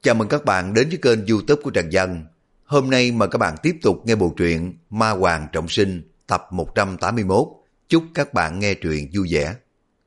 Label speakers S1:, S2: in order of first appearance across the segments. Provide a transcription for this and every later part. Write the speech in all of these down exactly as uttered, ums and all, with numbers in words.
S1: Chào mừng các bạn đến với kênh YouTube của Trần Dân. Hôm nay mời các bạn tiếp tục nghe bộ truyện Ma Hoàng Trọng Sinh tập một trăm tám mươi mốt. Chúc các bạn nghe truyện vui vẻ.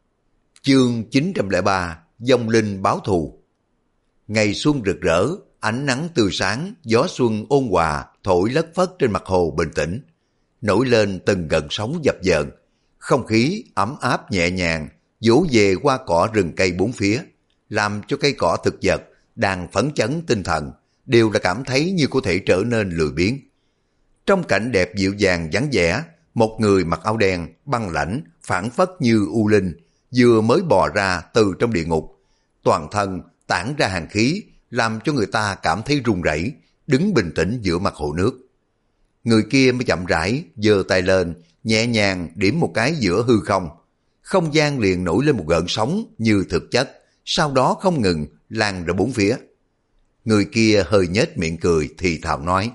S1: Chương chín trăm lẻ ba, Vong Linh Báo Thù. Ngày xuân rực rỡ, ánh nắng tươi sáng, gió xuân ôn hòa thổi lất phất trên mặt hồ bình tĩnh, nổi lên từng gợn sóng dập dờn. Không khí ấm áp nhẹ nhàng vỗ về qua cỏ rừng cây bốn phía, làm cho cây cỏ thực vật đang phấn chấn tinh thần đều là cảm thấy như có thể trở nên lười biếng. Trong cảnh đẹp dịu dàng vắng vẻ, một người mặc áo đen băng lãnh phảng phất như u linh vừa mới bò ra từ trong địa ngục, toàn thân tản ra hàn khí làm cho người ta cảm thấy run rẩy, đứng bình tĩnh giữa mặt hồ nước. Người kia mới chậm rãi giơ tay lên, nhẹ nhàng điểm một cái giữa hư không. Không gian liền nổi lên một gợn sóng như thực chất, sau đó không ngừng lan ra bốn phía. Người kia hơi nhếch miệng cười thì thào nói,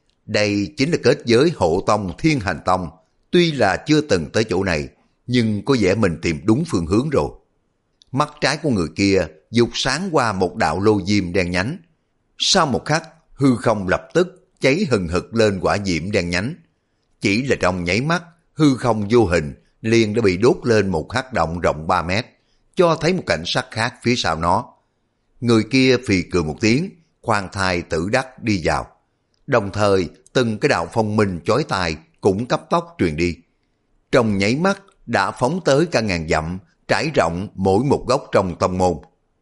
S1: đây chính là kết giới hộ tông Thiên Hành Tông. Tuy là chưa từng tới chỗ này, nhưng có vẻ mình tìm đúng phương hướng rồi. Mắt trái của người kia dục sáng qua một đạo lô diêm đen nhánh. Sau một khắc, hư không lập tức cháy hừng hực lên quả diệm đen nhánh. Chỉ là trong nháy mắt, hư không vô hình liền đã bị đốt lên một hắc động rộng ba mét, cho thấy một cảnh sắc khác phía sau nó. Người kia phì cười một tiếng, khoan thai tử đắc đi vào. Đồng thời, từng cái đạo phong minh chói tai cũng cấp tốc truyền đi. Trong nháy mắt đã phóng tới cả ngàn dặm, trải rộng mỗi một góc trong tông môn.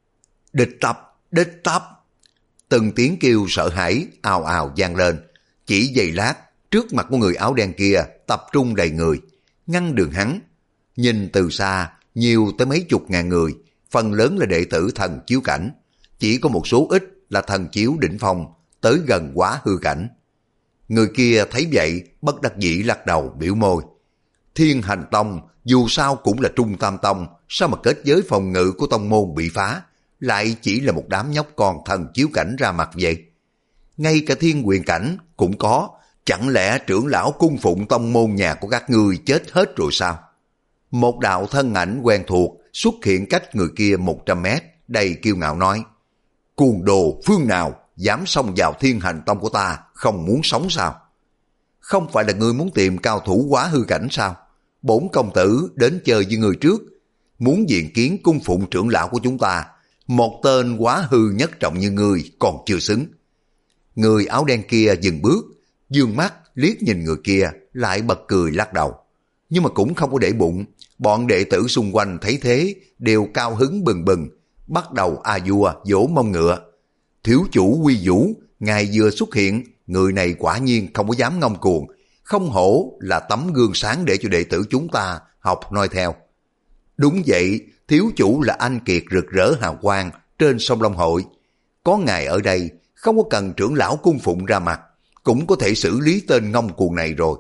S1: Địch tập, địch tập. Từng tiếng kêu sợ hãi ào ào vang lên. Chỉ giây lát, trước mặt của người áo đen kia tập trung đầy người, ngăn đường hắn. Nhìn từ xa, nhiều tới mấy chục ngàn người, phần lớn là đệ tử thần chiếu cảnh, chỉ có một số ít là thần chiếu đỉnh phong, tới gần quá hư cảnh. Người kia thấy vậy, bất đắc dĩ lắc đầu biểu môi. Thiên Hành Tông dù sao cũng là trung tam tông, sao mà kết giới phòng ngự của tông môn bị phá, lại chỉ là một đám nhóc con thần chiếu cảnh ra mặt vậy? Ngay cả thiên quyền cảnh cũng có, chẳng lẽ trưởng lão cung phụng tông môn nhà của các ngươi chết hết rồi sao? Một đạo thân ảnh quen thuộc xuất hiện cách người kia một trăm mét, đầy kiêu ngạo nói, cuồng đồ phương nào dám xông vào Thiên Hành Tông của ta, không muốn sống sao? Không phải là ngươi muốn tìm cao thủ quá hư cảnh sao? Bổn công tử đến chơi với ngươi trước, muốn diện kiến cung phụng trưởng lão của chúng ta, một tên quá hư nhất trọng như ngươi còn chưa xứng. Người áo đen kia dừng bước, dương mắt liếc nhìn người kia, lại bật cười lắc đầu. Nhưng mà cũng không có để bụng, bọn đệ tử xung quanh thấy thế đều cao hứng bừng bừng, bắt đầu a vua vỗ mông ngựa. Thiếu chủ Quy Vũ, ngài vừa xuất hiện, người này quả nhiên không có dám ngông cuồng, không hổ là tấm gương sáng để cho đệ tử chúng ta học noi theo. Đúng vậy, thiếu chủ là anh kiệt rực rỡ hào quang trên sông Long Hội. Có ngài ở đây, không có cần trưởng lão cung phụng ra mặt, cũng có thể xử lý tên ngông cuồng này rồi.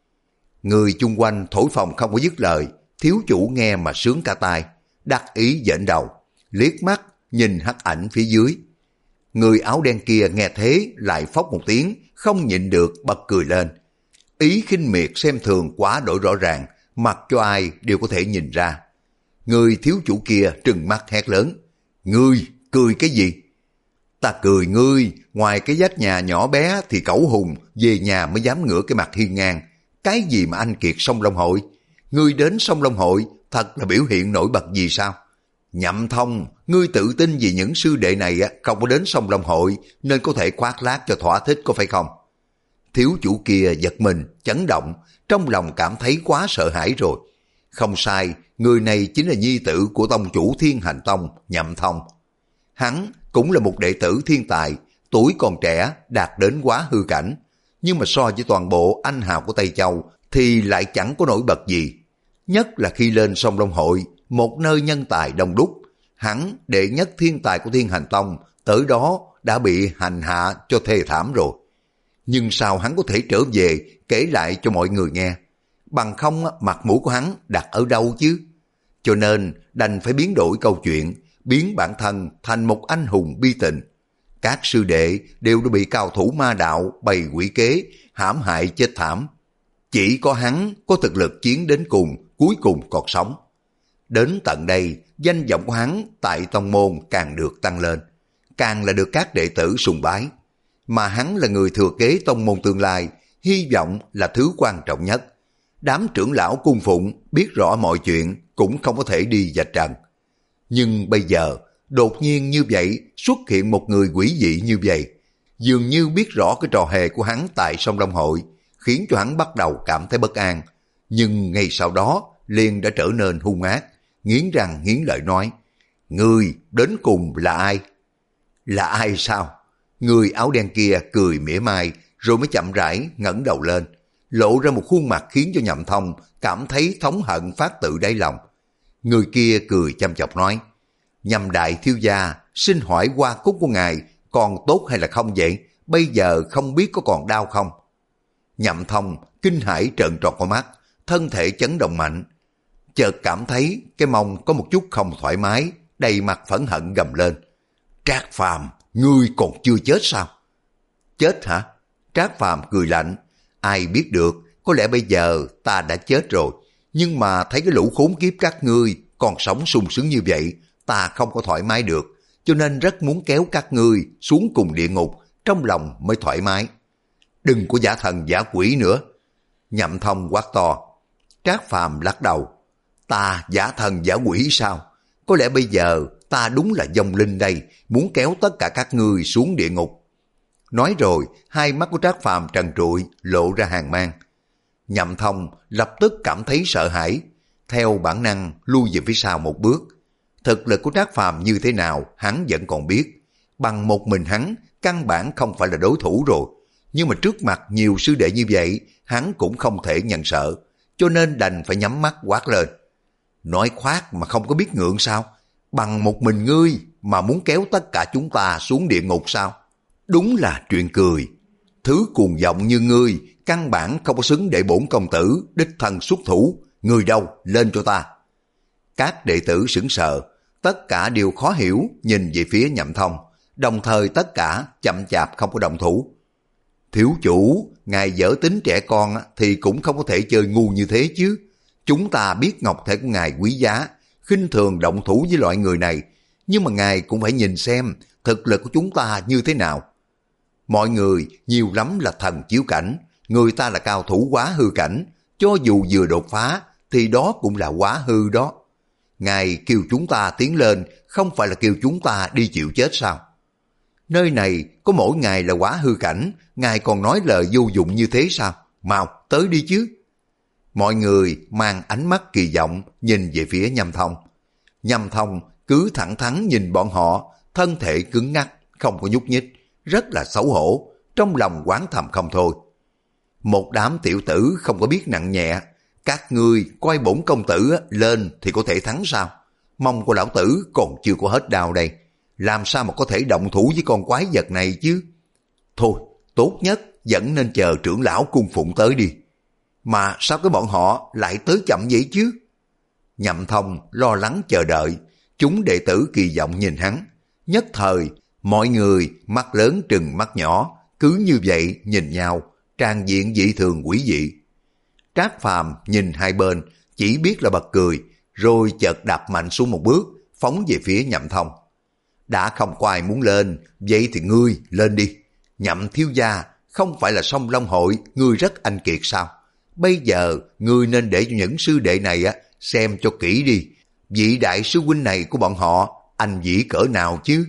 S1: Người chung quanh thổi phồng không có dứt lời, thiếu chủ nghe mà sướng cả tai, đắc ý dễn đầu, liếc mắt nhìn hắc ảnh phía dưới. Người áo đen kia nghe thế lại phốc một tiếng, không nhịn được bật cười lên. Ý khinh miệt xem thường quá đổi rõ ràng, mặc cho ai đều có thể nhìn ra. Người thiếu chủ kia trừng mắt hét lớn, ngươi cười cái gì? Ta cười ngươi, ngoài cái vách nhà nhỏ bé thì cẩu hùng về nhà mới dám ngửa cái mặt hiên ngang. Cái gì mà anh kiệt sông Long Hội? Ngươi đến sông Long Hội thật là biểu hiện nổi bật gì sao? Nhậm Thông, ngươi tự tin vì những sư đệ này không có đến sông Long Hội nên có thể khoác lác cho thỏa thích, có phải không? Thiếu chủ kia giật mình, chấn động, trong lòng cảm thấy quá sợ hãi rồi. Không sai, người này chính là nhi tử của tông chủ Thiên Hành Tông, Nhậm Thông. Hắn cũng là một đệ tử thiên tài, tuổi còn trẻ đạt đến quá hư cảnh, nhưng mà so với toàn bộ anh hào của Tây Châu thì lại chẳng có nổi bật gì. Nhất là khi lên sông Long Hội, một nơi nhân tài đông đúc, hắn đệ nhất thiên tài của Thiên Hành Tông tới đó đã bị hành hạ cho thê thảm rồi. Nhưng sao hắn có thể trở về kể lại cho mọi người nghe? Bằng không mặt mũi của hắn đặt ở đâu chứ? Cho nên đành phải biến đổi câu chuyện, biến bản thân thành một anh hùng bi tình. Các sư đệ đều đã bị cao thủ ma đạo bày quỷ kế, hãm hại chết thảm. Chỉ có hắn có thực lực chiến đến cùng, cuối cùng còn sống. Đến tận đây, danh vọng của hắn tại tông môn càng được tăng lên. càng là được các đệ tử sùng bái. Mà hắn là người thừa kế tông môn tương lai, hy vọng là thứ quan trọng nhất. Đám trưởng lão cung phụng biết rõ mọi chuyện cũng không có thể đi vạch trần. Nhưng bây giờ, đột nhiên như vậy xuất hiện một người quỷ dị như vậy, dường như biết rõ cái trò hề của hắn tại sông Long Hội, khiến cho hắn bắt đầu cảm thấy bất an. Nhưng ngay sau đó liền đã trở nên hung ác, nghiến răng nghiến lợi nói: Ngươi đến cùng là ai? Là ai sao? Người áo đen kia cười mỉa mai rồi mới chậm rãi ngẩng đầu lên, lộ ra một khuôn mặt khiến cho Nhậm Thông cảm thấy thống hận phát tự đáy lòng. Người kia cười chăm chọc nói: Nhậm đại thiếu gia, xin hỏi hoa cúc của ngài còn tốt hay là không vậy? Bây giờ không biết có còn đau không? Nhậm Thông kinh hãi trợn tròn con mắt, thân thể chấn động mạnh. Chợt cảm thấy cái mông có một chút không thoải mái, đầy mặt phẫn hận gầm lên: Trác Phàm, ngươi còn chưa chết sao? Chết hả? Trác Phàm cười lạnh: Ai biết được, có lẽ bây giờ ta đã chết rồi, nhưng mà thấy cái lũ khốn kiếp các ngươi còn sống sung sướng như vậy, ta không có thoải mái được, cho nên rất muốn kéo các ngươi xuống cùng địa ngục, trong lòng mới thoải mái. Đừng có giả thần giả quỷ nữa. Nhậm Thông quát to. Trác Phàm lắc đầu: Ta giả thần giả quỷ sao? Có lẽ bây giờ ta đúng là vong linh đây, muốn kéo tất cả các ngươi xuống địa ngục. Nói rồi, hai mắt của Trác Phàm trần trụi, lộ ra hàn mang. Nhậm Thông lập tức cảm thấy sợ hãi, theo bản năng lui về phía sau một bước. Thực lực của Trác Phàm như thế nào hắn vẫn còn biết, bằng một mình hắn căn bản không phải là đối thủ rồi. Nhưng mà trước mặt nhiều sư đệ như vậy, hắn cũng không thể nhận sợ, cho nên đành phải nhắm mắt quát lên: Nói khoác mà không có biết ngượng sao? Bằng một mình ngươi mà muốn kéo tất cả chúng ta xuống địa ngục sao? Đúng là chuyện cười. Thứ cuồng vọng như ngươi căn bản không có xứng để bổn công tử đích thân xuất thủ. Người đâu, lên cho ta. Các đệ tử sững sờ, tất cả đều khó hiểu nhìn về phía Nhậm Thông, đồng thời tất cả chậm chạp không có động thủ. Thiếu chủ, ngài dở tính trẻ con thì cũng không có thể chơi ngu như thế chứ. Chúng ta biết ngọc thể của ngài quý giá, khinh thường động thủ với loại người này, nhưng mà ngài cũng phải nhìn xem thực lực của chúng ta như thế nào. Mọi người nhiều lắm là thần chiếu cảnh, người ta là cao thủ quá hư cảnh, cho dù vừa đột phá thì đó cũng là quá hư đó. Ngài kêu chúng ta tiến lên, không phải là kêu chúng ta đi chịu chết sao? Nơi này có mỗi ngày là quá hư cảnh, ngài còn nói lời vô dụng như thế sao? Mau, tới đi chứ. Mọi người mang ánh mắt kỳ vọng nhìn về phía Nhâm Thông. Nhâm Thông cứ thẳng thắn nhìn bọn họ, thân thể cứng ngắc, không có nhúc nhích, rất là xấu hổ, trong lòng oán thầm không thôi. Một đám tiểu tử không có biết nặng nhẹ, các ngươi coi bổn công tử lên thì có thể thắng sao? Mông của lão tử còn chưa có hết đau đây, làm sao mà có thể động thủ với con quái vật này chứ? Thôi, tốt nhất vẫn nên chờ trưởng lão cung phụng tới đi. Mà sao cái bọn họ lại tới chậm vậy chứ? Nhậm Thông lo lắng chờ đợi, chúng đệ tử kỳ vọng nhìn hắn. Nhất thời, mọi người mắt lớn trừng mắt nhỏ, cứ như vậy nhìn nhau, tràn diện dị thường quỷ dị. Trác Phàm nhìn hai bên, chỉ biết là bật cười, rồi chợt đạp mạnh xuống một bước, phóng về phía Nhậm Thông. Đã không có ai muốn lên, vậy thì ngươi lên đi. Nhậm thiếu gia, không phải là sông Long Hội, ngươi rất anh kiệt sao? Bây giờ, ngươi nên để cho những sư đệ này á xem cho kỹ đi. Vị đại sư huynh này của bọn họ, anh vĩ cỡ nào chứ?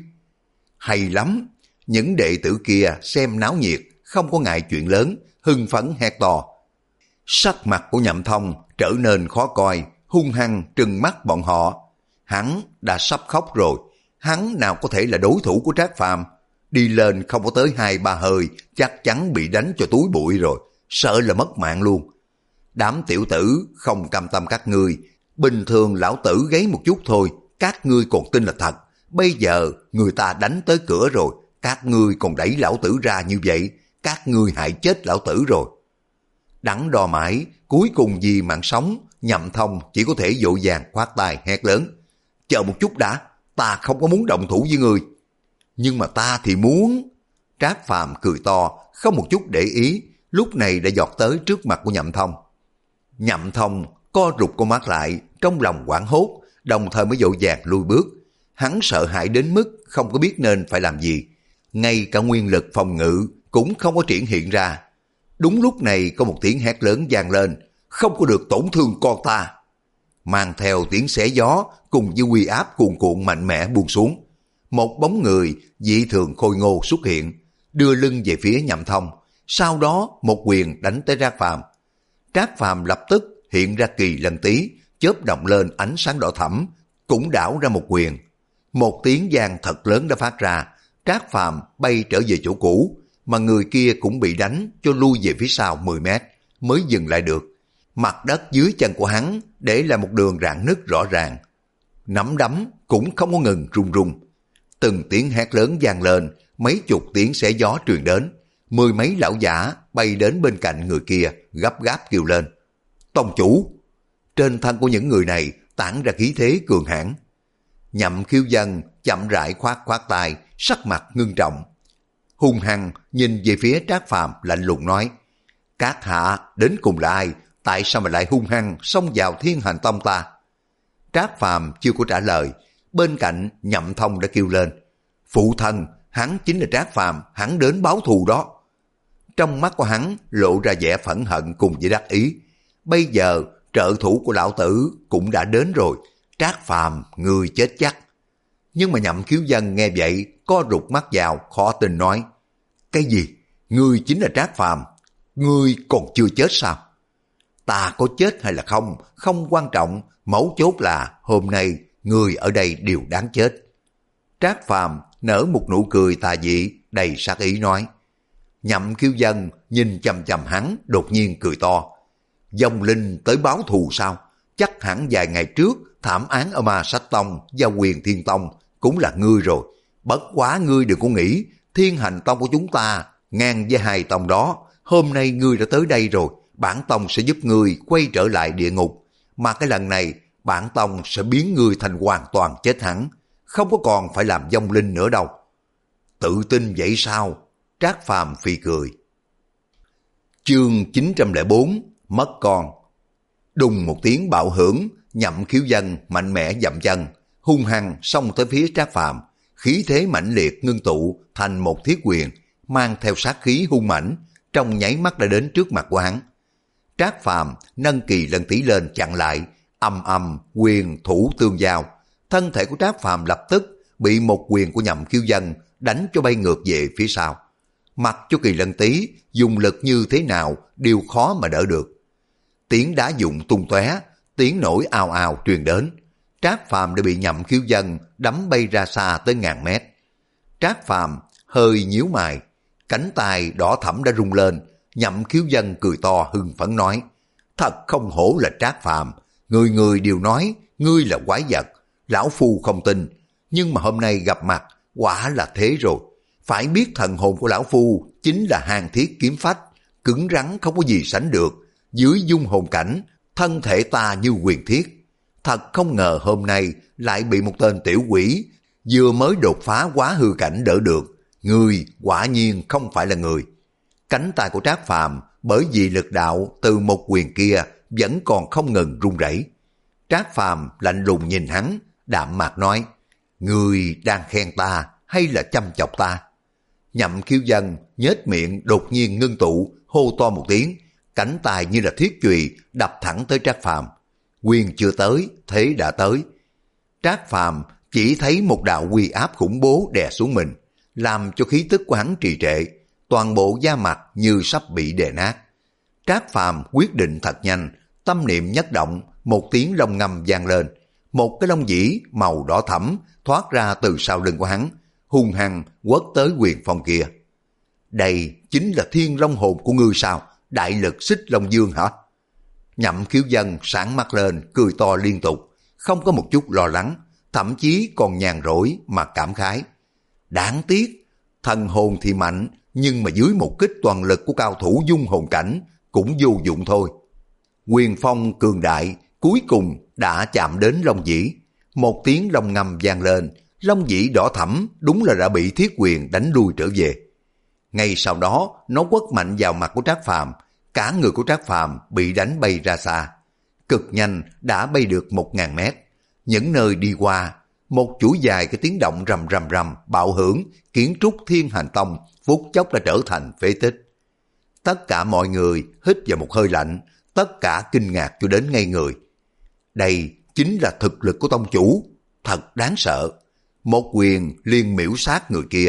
S1: Hay lắm! Những đệ tử kia xem náo nhiệt, không có ngại chuyện lớn, hưng phấn hét to. Sắc mặt của Nhậm Thông trở nên khó coi, hung hăng trừng mắt bọn họ. Hắn đã sắp khóc rồi, hắn nào có thể là đối thủ của Trác Phàm? Đi lên không có tới hai ba hơi, chắc chắn bị đánh cho túi bụi rồi, sợ là mất mạng luôn. Đám tiểu tử không cam tâm các ngươi, bình thường lão tử gáy một chút thôi, các ngươi còn tin là thật. Bây giờ người ta đánh tới cửa rồi, các ngươi còn đẩy lão tử ra như vậy, các ngươi hại chết lão tử rồi. Đắn đo mãi, cuối cùng vì mạng sống, Nhậm Thông chỉ có thể vội vàng khoát tay hét lớn. Chờ một chút đã, ta không có muốn động thủ với ngươi. Nhưng mà ta thì muốn. Trác Phàm cười to, không một chút để ý, lúc này đã giọt tới trước mặt của Nhậm Thông. Nhậm Thông co rụt con mắt lại, trong lòng hoảng hốt, đồng thời mới vội vàng lui bước. hắn sợ hãi đến mức không có biết nên phải làm gì. Ngay cả nguyên lực phòng ngự cũng không có triển hiện ra. Đúng lúc này có một tiếng hét lớn vang lên, không có được tổn thương con ta. Mang theo tiếng xé gió cùng với uy áp cuồn cuộn mạnh mẽ buông xuống. Một bóng người dị thường khôi ngô xuất hiện, đưa lưng về phía Nhậm Thông, sau đó một quyền đánh tới Trác Phàm. Trác Phàm lập tức hiện ra kỳ lân tí, chớp động lên ánh sáng đỏ thẫm, cũng đảo ra một quyền. Một tiếng vang thật lớn đã phát ra, Trác Phàm bay trở về chỗ cũ, mà người kia cũng bị đánh cho lui về phía sau mười mét, mới dừng lại được. Mặt đất dưới chân của hắn để là một đường rạn nứt rõ ràng. Nắm đấm cũng không có ngừng rung rung. Từng tiếng hét lớn vang lên, mấy chục tiếng xé gió truyền đến. Mười mấy lão giả bay đến bên cạnh người kia, gấp gáp kêu lên. Tông chủ! Trên thân của những người này tản ra khí thế cường hãn. Nhậm Khiếu Dân chậm rãi khoát khoát tay, sắc mặt ngưng trọng. Hung hăng nhìn về phía Trác Phàm lạnh lùng nói, các hạ đến cùng là ai? Tại sao mà lại hung hăng xông vào Thiên Hành Tông ta? Trác Phàm chưa có trả lời, bên cạnh Nhậm Thông đã kêu lên, phụ thân, hắn chính là Trác Phàm, hắn đến báo thù đó. Trong mắt của hắn lộ ra vẻ phẫn hận cùng với đắc ý. Bây giờ trợ thủ của lão tử cũng đã đến rồi, Trác Phàm người chết chắc. Nhưng mà Nhậm Khiếu Dân nghe vậy co rụt mắt vào, khó tin nói, cái gì? Ngươi chính là Trác Phàm? Ngươi còn chưa chết sao? Ta có chết hay là không, không quan trọng, mấu chốt là hôm nay người ở đây đều đáng chết. Trác Phàm nở một nụ cười tà dị, đầy sát ý nói. Nhậm Khiếu Dân nhìn chằm chằm hắn, đột nhiên cười to. Vong linh tới báo thù sao? Chắc hẳn vài ngày trước thảm án ở Ma Sách Tông và Huyền Thiên Tông cũng là ngươi rồi. Bất quá ngươi đừng có nghĩ Thiên Hành Tông của chúng ta ngang với hai tông đó. Hôm nay ngươi đã tới đây rồi, bản tông sẽ giúp ngươi quay trở lại địa ngục. Mà cái lần này bản tông sẽ biến ngươi thành hoàn toàn chết hẳn, không có còn phải làm vong linh nữa đâu. Tự tin vậy sao? Trác Phàm phì cười. Chương chín trăm lẻ bốn, mất con. Đùng một tiếng bạo hưởng, Nhậm Khiếu Dân mạnh mẽ dậm chân, hung hăng xông tới phía Trác Phàm, khí thế mãnh liệt ngưng tụ thành một thiết quyền, mang theo sát khí hung mãnh, trong nháy mắt đã đến trước mặt của hắn. Trác Phàm nâng kỳ lân tí lên chặn lại, âm âm quyền thủ tương giao, thân thể của Trác Phàm lập tức bị một quyền của Nhậm Khiếu Dân đánh cho bay ngược về phía sau. Mặc cho kỳ lân tí dùng lực như thế nào đều khó mà đỡ được. Tiếng đá vụn tung tóe, tiếng nổi ào ào truyền đến. Trác Phàm đã bị Nhậm Khiếu Dân đấm bay ra xa tới ngàn mét. Trác Phàm hơi nhíu mày, cánh tay đỏ thẫm đã rung lên. Nhậm Khiếu Dân cười to hưng phấn nói, thật không hổ là Trác Phàm, người người đều nói ngươi là quái vật, lão phu không tin, nhưng mà hôm nay gặp mặt quả là thế rồi. Phải biết thần hồn của lão phu chính là hàn thiết kiếm phách, cứng rắn không có gì sánh được. Dưới dung hồn cảnh, thân thể ta như huyền thiết. Thật không ngờ hôm nay lại bị một tên tiểu quỷ vừa mới đột phá quá hư cảnh đỡ được. Người quả nhiên không phải là người. Cánh tay của Trác Phàm bởi vì lực đạo từ một quyền kia vẫn còn không ngừng run rẩy. Trác Phàm lạnh lùng nhìn hắn, đạm mạc nói, người đang khen ta hay là chăm chọc ta? Nhậm Khiếu Dân nhếch miệng đột nhiên ngưng tụ, hô to một tiếng, cánh tay như là thiết chùy đập thẳng tới Trác Phàm. Quyền chưa tới, thế đã tới. Trác Phàm chỉ thấy một đạo uy áp khủng bố đè xuống mình, làm cho khí tức của hắn trì trệ, toàn bộ da mặt như sắp bị đè nát. Trác Phàm quyết định thật nhanh, tâm niệm nhất động, một tiếng lông ngâm vang lên, một cái lông dĩ màu đỏ thẫm thoát ra từ sau lưng của hắn, hung hăng quất tới quyền phong kia. Đây chính là thiên long hồn của ngươi sao? Đại lực xích long dương hả? Nhậm Khiếu Dân sáng mắt lên, cười to liên tục, không có một chút lo lắng, thậm chí còn nhàn rỗi mà cảm khái. Đáng tiếc, thần hồn thì mạnh, nhưng mà dưới một kích toàn lực của cao thủ dung hồn cảnh cũng vô dụng thôi. Quyền phong cường đại cuối cùng đã chạm đến long dĩ, một tiếng long ngâm vang lên, long dĩ đỏ thẫm đúng là đã bị thiết quyền đánh lui trở về. Ngay sau đó nó quất mạnh vào mặt của Trác Phàm, cả người của Trác Phàm bị đánh bay ra xa, cực nhanh đã bay được một ngàn mét. Những nơi đi qua, một chuỗi dài cái tiếng động rầm rầm rầm bạo hưởng, kiến trúc Thiên Hành Tông phút chốc đã trở thành phế tích. Tất cả mọi người hít vào một hơi lạnh, tất cả kinh ngạc cho đến ngây người. Đây chính là thực lực của tông chủ, thật đáng sợ. Một quyền liền miễu sát người kia.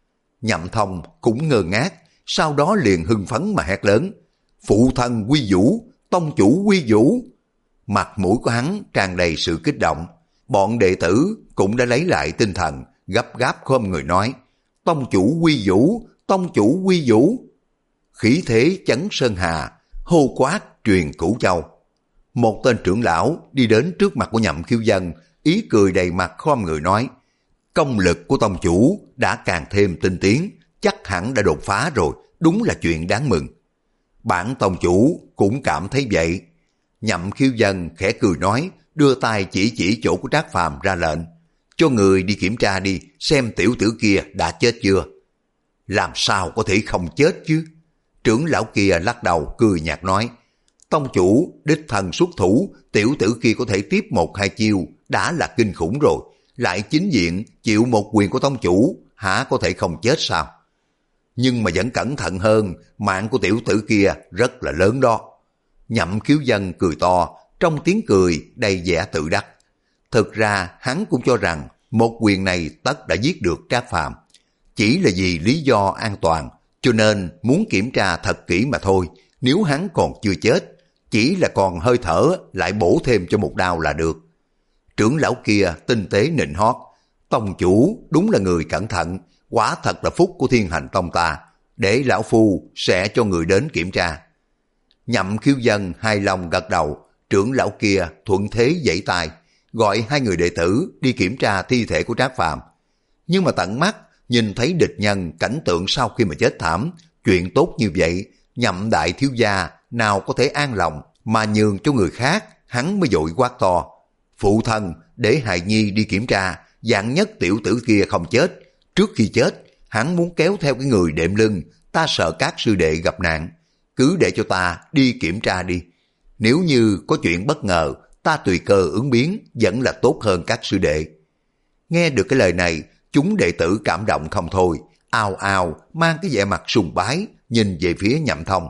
S1: Nhậm Thông cũng ngơ ngác, sau đó liền hưng phấn mà hét lớn: phụ thân quy vũ, tông chủ quy vũ. Mặt mũi của hắn tràn đầy sự kích động. Bọn đệ tử cũng đã lấy lại tinh thần, gấp gáp khom người nói: tông chủ quy vũ, tông chủ quy vũ. Khí thế chấn sơn hà, hô quát truyền cửu châu. Một tên trưởng lão đi đến trước mặt của Nhậm Khiêu Dân, ý cười đầy mặt khom người nói: công lực của tông chủ đã càng thêm tinh tiến, chắc hẳn đã đột phá rồi, đúng là chuyện đáng mừng. Bản tông chủ cũng cảm thấy vậy. Nhậm Khiêu Dân khẽ cười nói, đưa tay chỉ chỉ chỗ của Trác Phàm ra lệnh: cho người đi kiểm tra đi, xem tiểu tử kia đã chết chưa. Làm sao có thể không chết chứ? Trưởng lão kia lắc đầu cười nhạt nói: tông chủ đích thân xuất thủ, tiểu tử kia có thể tiếp một hai chiêu đã là kinh khủng rồi, lại chính diện chịu một quyền của tông chủ, hả có thể không chết sao? Nhưng mà vẫn cẩn thận hơn, mạng của tiểu tử kia rất là lớn đó. Nhậm Khiếu Dân cười to, trong tiếng cười đầy vẻ tự đắc. Thực ra hắn cũng cho rằng một quyền này tất đã giết được Trác Phàm, chỉ là vì lý do an toàn, cho nên muốn kiểm tra thật kỹ mà thôi. Nếu hắn còn chưa chết, chỉ là còn hơi thở, lại bổ thêm cho một đao là được. Trưởng lão kia tinh tế nịnh hót: tông chủ đúng là người cẩn thận, quả thật là phúc của Thiên Hành Tông ta, để lão phu sẽ cho người đến kiểm tra. Nhậm Khiếu Dân hài lòng gật đầu. Trưởng lão kia thuận thế giãy tay, gọi hai người đệ tử đi kiểm tra thi thể của Trác Phàm. Nhưng mà tận mắt nhìn thấy địch nhân cảnh tượng sau khi mà chết thảm, chuyện tốt như vậy, Nhậm đại thiếu gia nào có thể an lòng mà nhường cho người khác. Hắn mới vội quát to: phụ thân, để hài nhi đi kiểm tra, vạn nhất tiểu tử kia không chết. Trước khi chết, hắn muốn kéo theo cái người đệm lưng, ta sợ các sư đệ gặp nạn, cứ để cho ta đi kiểm tra đi. Nếu như có chuyện bất ngờ, ta tùy cơ ứng biến, vẫn là tốt hơn các sư đệ. Nghe được cái lời này, chúng đệ tử cảm động không thôi, ào ào mang cái vẻ mặt sùng bái nhìn về phía Nhậm Thông.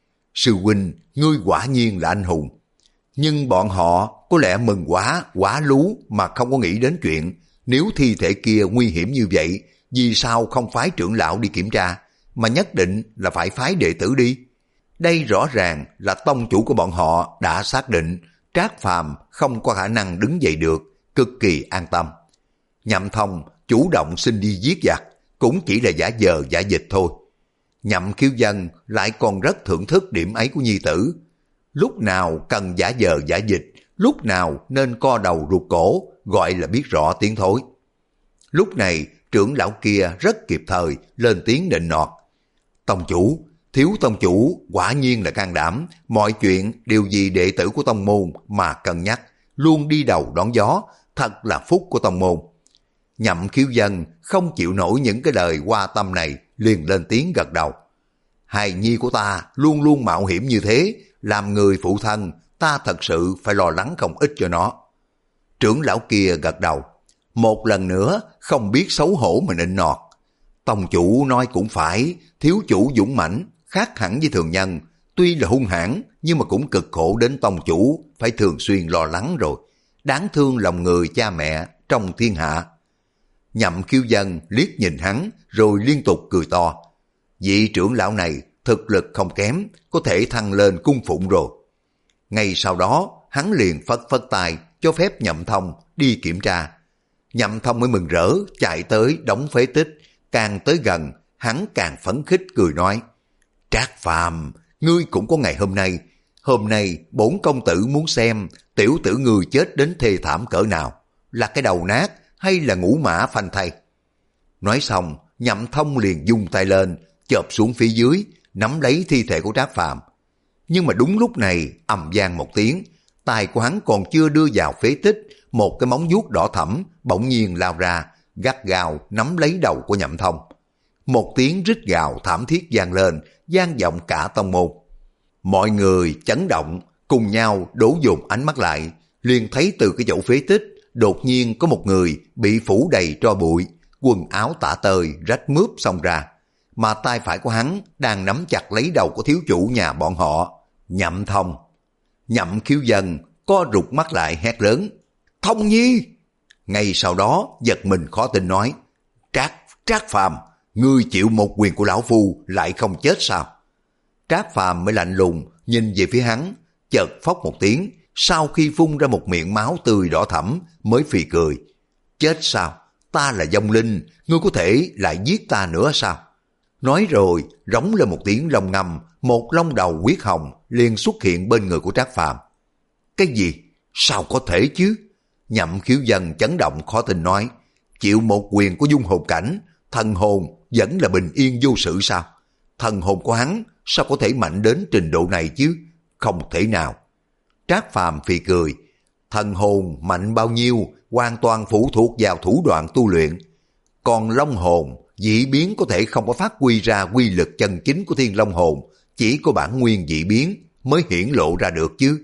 S1: Sư huynh, ngươi quả nhiên là anh hùng. Nhưng bọn họ có lẽ mừng quá, quá lú mà không có nghĩ đến chuyện nếu thi thể kia nguy hiểm như vậy, vì sao không phái trưởng lão đi kiểm tra, mà nhất định là phải phái đệ tử đi. Đây rõ ràng là tông chủ của bọn họ đã xác định Trác Phàm không có khả năng đứng dậy được, cực kỳ an tâm. Nhậm Thông chủ động xin đi giết giặc, cũng chỉ là giả vờ giả dịch thôi. Nhậm Khiếu Dân lại còn rất thưởng thức điểm ấy của nhi tử. Lúc nào cần giả vờ giả dịch, lúc nào nên co đầu rụt cổ, gọi là biết rõ tiếng thối. Lúc này trưởng lão kia rất kịp thời lên tiếng nịnh nọt: tông chủ, thiếu tông chủ quả nhiên là can đảm, mọi chuyện đều vì đệ tử của tông môn mà cân nhắc, luôn đi đầu đón gió, thật là phúc của tông môn. Nhậm Khiếu Dân không chịu nổi những cái lời hoa tâm này, liền lên tiếng gật đầu: hài nhi của ta luôn luôn mạo hiểm như thế, làm người phụ thân ta thật sự phải lo lắng không ít cho nó. Trưởng lão kia gật đầu, một lần nữa không biết xấu hổ mà nịnh nọt: tông chủ nói cũng phải, thiếu chủ dũng mãnh, khác hẳn với thường nhân, tuy là hung hãn nhưng mà cũng cực khổ đến tông chủ phải thường xuyên lo lắng rồi, đáng thương lòng người cha mẹ trong thiên hạ. Nhậm Khiếu Dân liếc nhìn hắn rồi liên tục cười to: vị trưởng lão này thực lực không kém, có thể thăng lên cung phụng rồi. Ngay sau đó hắn liền phất phất tay cho phép Nhậm Thông đi kiểm tra. Nhậm Thông mới mừng rỡ chạy tới đống phế tích, càng tới gần hắn càng phấn khích cười nói: Trác Phàm, ngươi cũng có ngày hôm nay. Hôm nay bổn công tử muốn xem tiểu tử ngươi chết đến thê thảm cỡ nào, là cái đầu nát hay là ngũ mã phanh thây. Nói xong, Nhậm Thông liền dung tay lên, chộp xuống phía dưới, nắm lấy thi thể của Trác Phàm. Nhưng mà đúng lúc này, ầm vang một tiếng, tay của hắn còn chưa đưa vào phế tích, một cái móng vuốt đỏ thẫm bỗng nhiên lao ra, gắt gao nắm lấy đầu của Nhậm Thông. Một tiếng rít gào thảm thiết vang lên, vang vọng cả tông môn. Mọi người chấn động, cùng nhau đổ dồn ánh mắt lại, liền thấy từ cái chỗ phế tích đột nhiên có một người bị phủ đầy tro bụi, quần áo tả tơi rách mướp xông ra, mà tay phải của hắn đang nắm chặt lấy đầu của thiếu chủ nhà bọn họ, Nhậm Thông. Nhậm Khiếu Dân co rụt mắt lại hét lớn, Thông Nhi! Ngay sau đó giật mình khó tin nói, Trác, Trác Phàm, ngươi chịu một quyền của lão phu lại không chết sao? Trác Phàm mới lạnh lùng nhìn về phía hắn, chợt phốc một tiếng, sau khi phun ra một miệng máu tươi đỏ thẫm mới phì cười. Chết sao? Ta là vong linh, ngươi có thể lại giết ta nữa sao? Nói rồi, rống lên một tiếng long ngâm, một long đầu huyết hồng liền xuất hiện bên người của Trác Phàm. Cái gì? Sao có thể chứ? Nhậm Khiếu Dân chấn động khó tin nói, chịu một quyền của dung hồn cảnh, thần hồn vẫn là bình yên vô sự sao? Thần hồn của hắn sao có thể mạnh đến trình độ này chứ? Không thể nào. Trác Phàm phì cười, thần hồn mạnh bao nhiêu hoàn toàn phụ thuộc vào thủ đoạn tu luyện. Còn long hồn, dị biến có thể không có phát huy ra quy lực chân chính của thiên long hồn, chỉ có bản nguyên dị biến mới hiển lộ ra được chứ.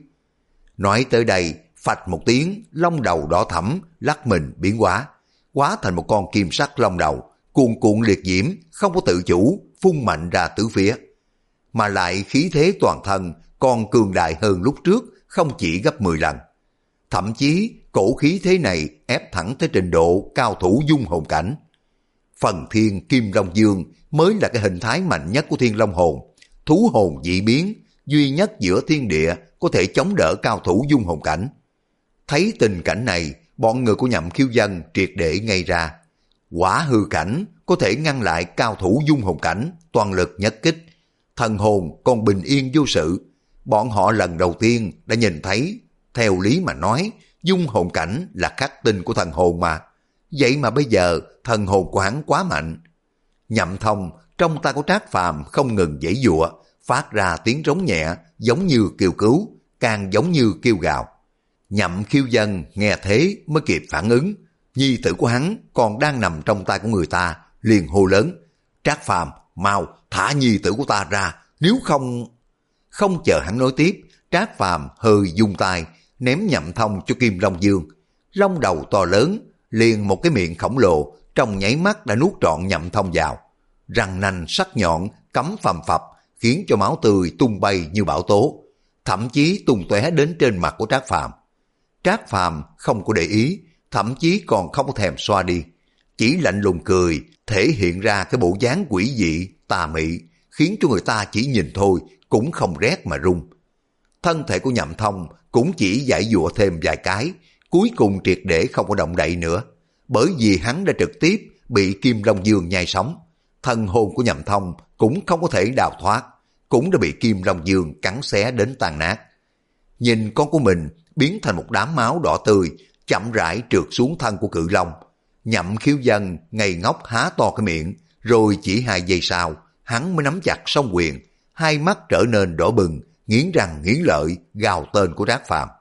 S1: Nói tới đây, phạch một tiếng, long đầu đỏ thẫm lắc mình biến hóa, hóa thành một con kim sắc long đầu, cuồn cuộn liệt diễm, không có tự chủ, phun mạnh ra tứ phía. Mà lại khí thế toàn thân còn cường đại hơn lúc trước, không chỉ gấp mười lần. Thậm chí, cổ khí thế này ép thẳng tới trình độ cao thủ dung hồn cảnh. Phần thiên Kim Long Dương mới là cái hình thái mạnh nhất của thiên long hồn, thú hồn dị biến, duy nhất giữa thiên địa có thể chống đỡ cao thủ dung hồn cảnh. Thấy tình cảnh này, bọn người của Nhậm Khiếu Dân triệt để ngay ra. Quả hư cảnh có thể ngăn lại cao thủ dung hồn cảnh, toàn lực nhất kích. Thần hồn còn bình yên vô sự. Bọn họ lần đầu tiên đã nhìn thấy, theo lý mà nói, dung hồn cảnh là khắc tinh của thần hồn mà. Vậy mà bây giờ thần hồn của hắn quá mạnh. Nhậm Thông trong tay của Trác Phàm không ngừng giãy giụa, phát ra tiếng rống nhẹ giống như kêu cứu, càng giống như kêu gào. Nhậm Khiếu Dân nghe thế mới kịp phản ứng, nhi tử của hắn còn đang nằm trong tay của người ta, liền hô lớn, Trác Phàm, mau thả nhi tử của ta ra, nếu không... Không chờ hắn nói tiếp, Trác Phàm hơi dung tay, ném Nhậm Thông cho Kim Long Dương. Long đầu to lớn, liền một cái miệng khổng lồ, trong nháy mắt đã nuốt trọn Nhậm Thông vào. Răng nanh sắc nhọn, cắm phầm phập, khiến cho máu tươi tung bay như bão tố, thậm chí tung tóe đến trên mặt của Trác Phàm. Trác Phàm không có để ý, thậm chí còn không có thèm xoa đi, chỉ lạnh lùng cười, thể hiện ra cái bộ dáng quỷ dị, tà mị, khiến cho người ta chỉ nhìn thôi cũng không rét mà run. Thân thể của Nhậm Thông cũng chỉ giãy giụa thêm vài cái, cuối cùng triệt để không có động đậy nữa, bởi vì hắn đã trực tiếp bị Kim Long Dương nhai sống. Thần hồn của Nhậm Thông cũng không có thể đào thoát, cũng đã bị Kim Long Dương cắn xé đến tan nát. Nhìn con của mình biến thành một đám máu đỏ tươi, chậm rãi trượt xuống thân của cự long. Nhậm Khiếu Dân ngây ngốc há to cái miệng, rồi chỉ hai giây sau, hắn mới nắm chặt song quyền, hai mắt trở nên đỏ bừng, nghiến răng nghiến lợi, gào tên của Trác Phàm.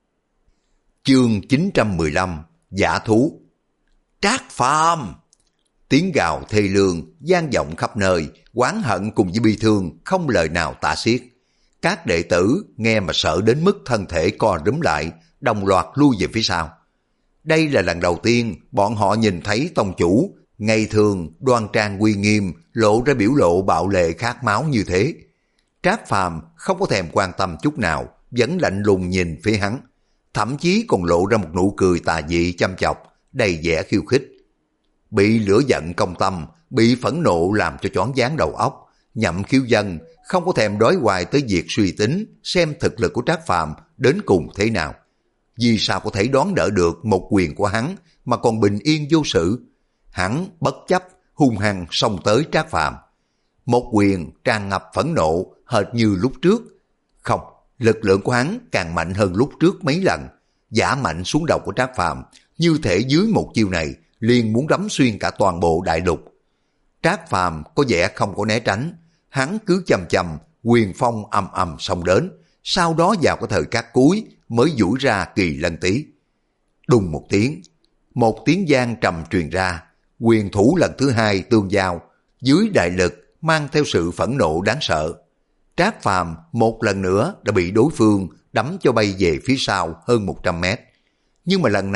S1: Chương chín trăm mười lăm, Giả Thú. Trác Phàm! Tiếng gào thê lương, vang vọng khắp nơi, oán hận cùng với bi thương, không lời nào tả xiết. Các đệ tử nghe mà sợ đến mức thân thể co rúm lại, đồng loạt lui về phía sau. Đây là lần đầu tiên bọn họ nhìn thấy tông chủ, ngày thường đoan trang uy nghiêm, lộ ra biểu lộ bạo lệ khát máu như thế. Trác Phàm không có thèm quan tâm chút nào, vẫn lạnh lùng nhìn phía hắn, thậm chí còn lộ ra một nụ cười tà dị chăm chọc, đầy vẻ khiêu khích. Bị lửa giận công tâm, bị phẫn nộ làm cho choáng váng đầu óc, Nhậm Khiếu Dân không có thèm đói hoài tới việc suy tính xem thực lực của Trác Phàm đến cùng thế nào. Vì sao có thể đoán đỡ được một quyền của hắn mà còn bình yên vô sự? Hắn bất chấp hung hăng xông tới Trác Phàm. Một quyền tràn ngập phẫn nộ hệt như lúc trước. Không, lực lượng của hắn càng mạnh hơn lúc trước mấy lần, giả mạnh xuống đầu của Trác Phàm, như thể dưới một chiêu này liền muốn đắm xuyên cả toàn bộ đại lục. Trác Phàm có vẻ không có né tránh, hắn cứ chầm chầm quyền phong ầm ầm xông đến, sau đó vào cái thời cát cuối mới duỗi ra Kỳ Lân Tí. Đùng một tiếng, một tiếng vang trầm truyền ra, quyền thủ lần thứ hai tương giao, dưới đại lực mang theo sự phẫn nộ đáng sợ. Trác Phàm một lần nữa đã bị đối phương đấm cho bay về phía sau hơn một trăm mét. Nhưng mà lần này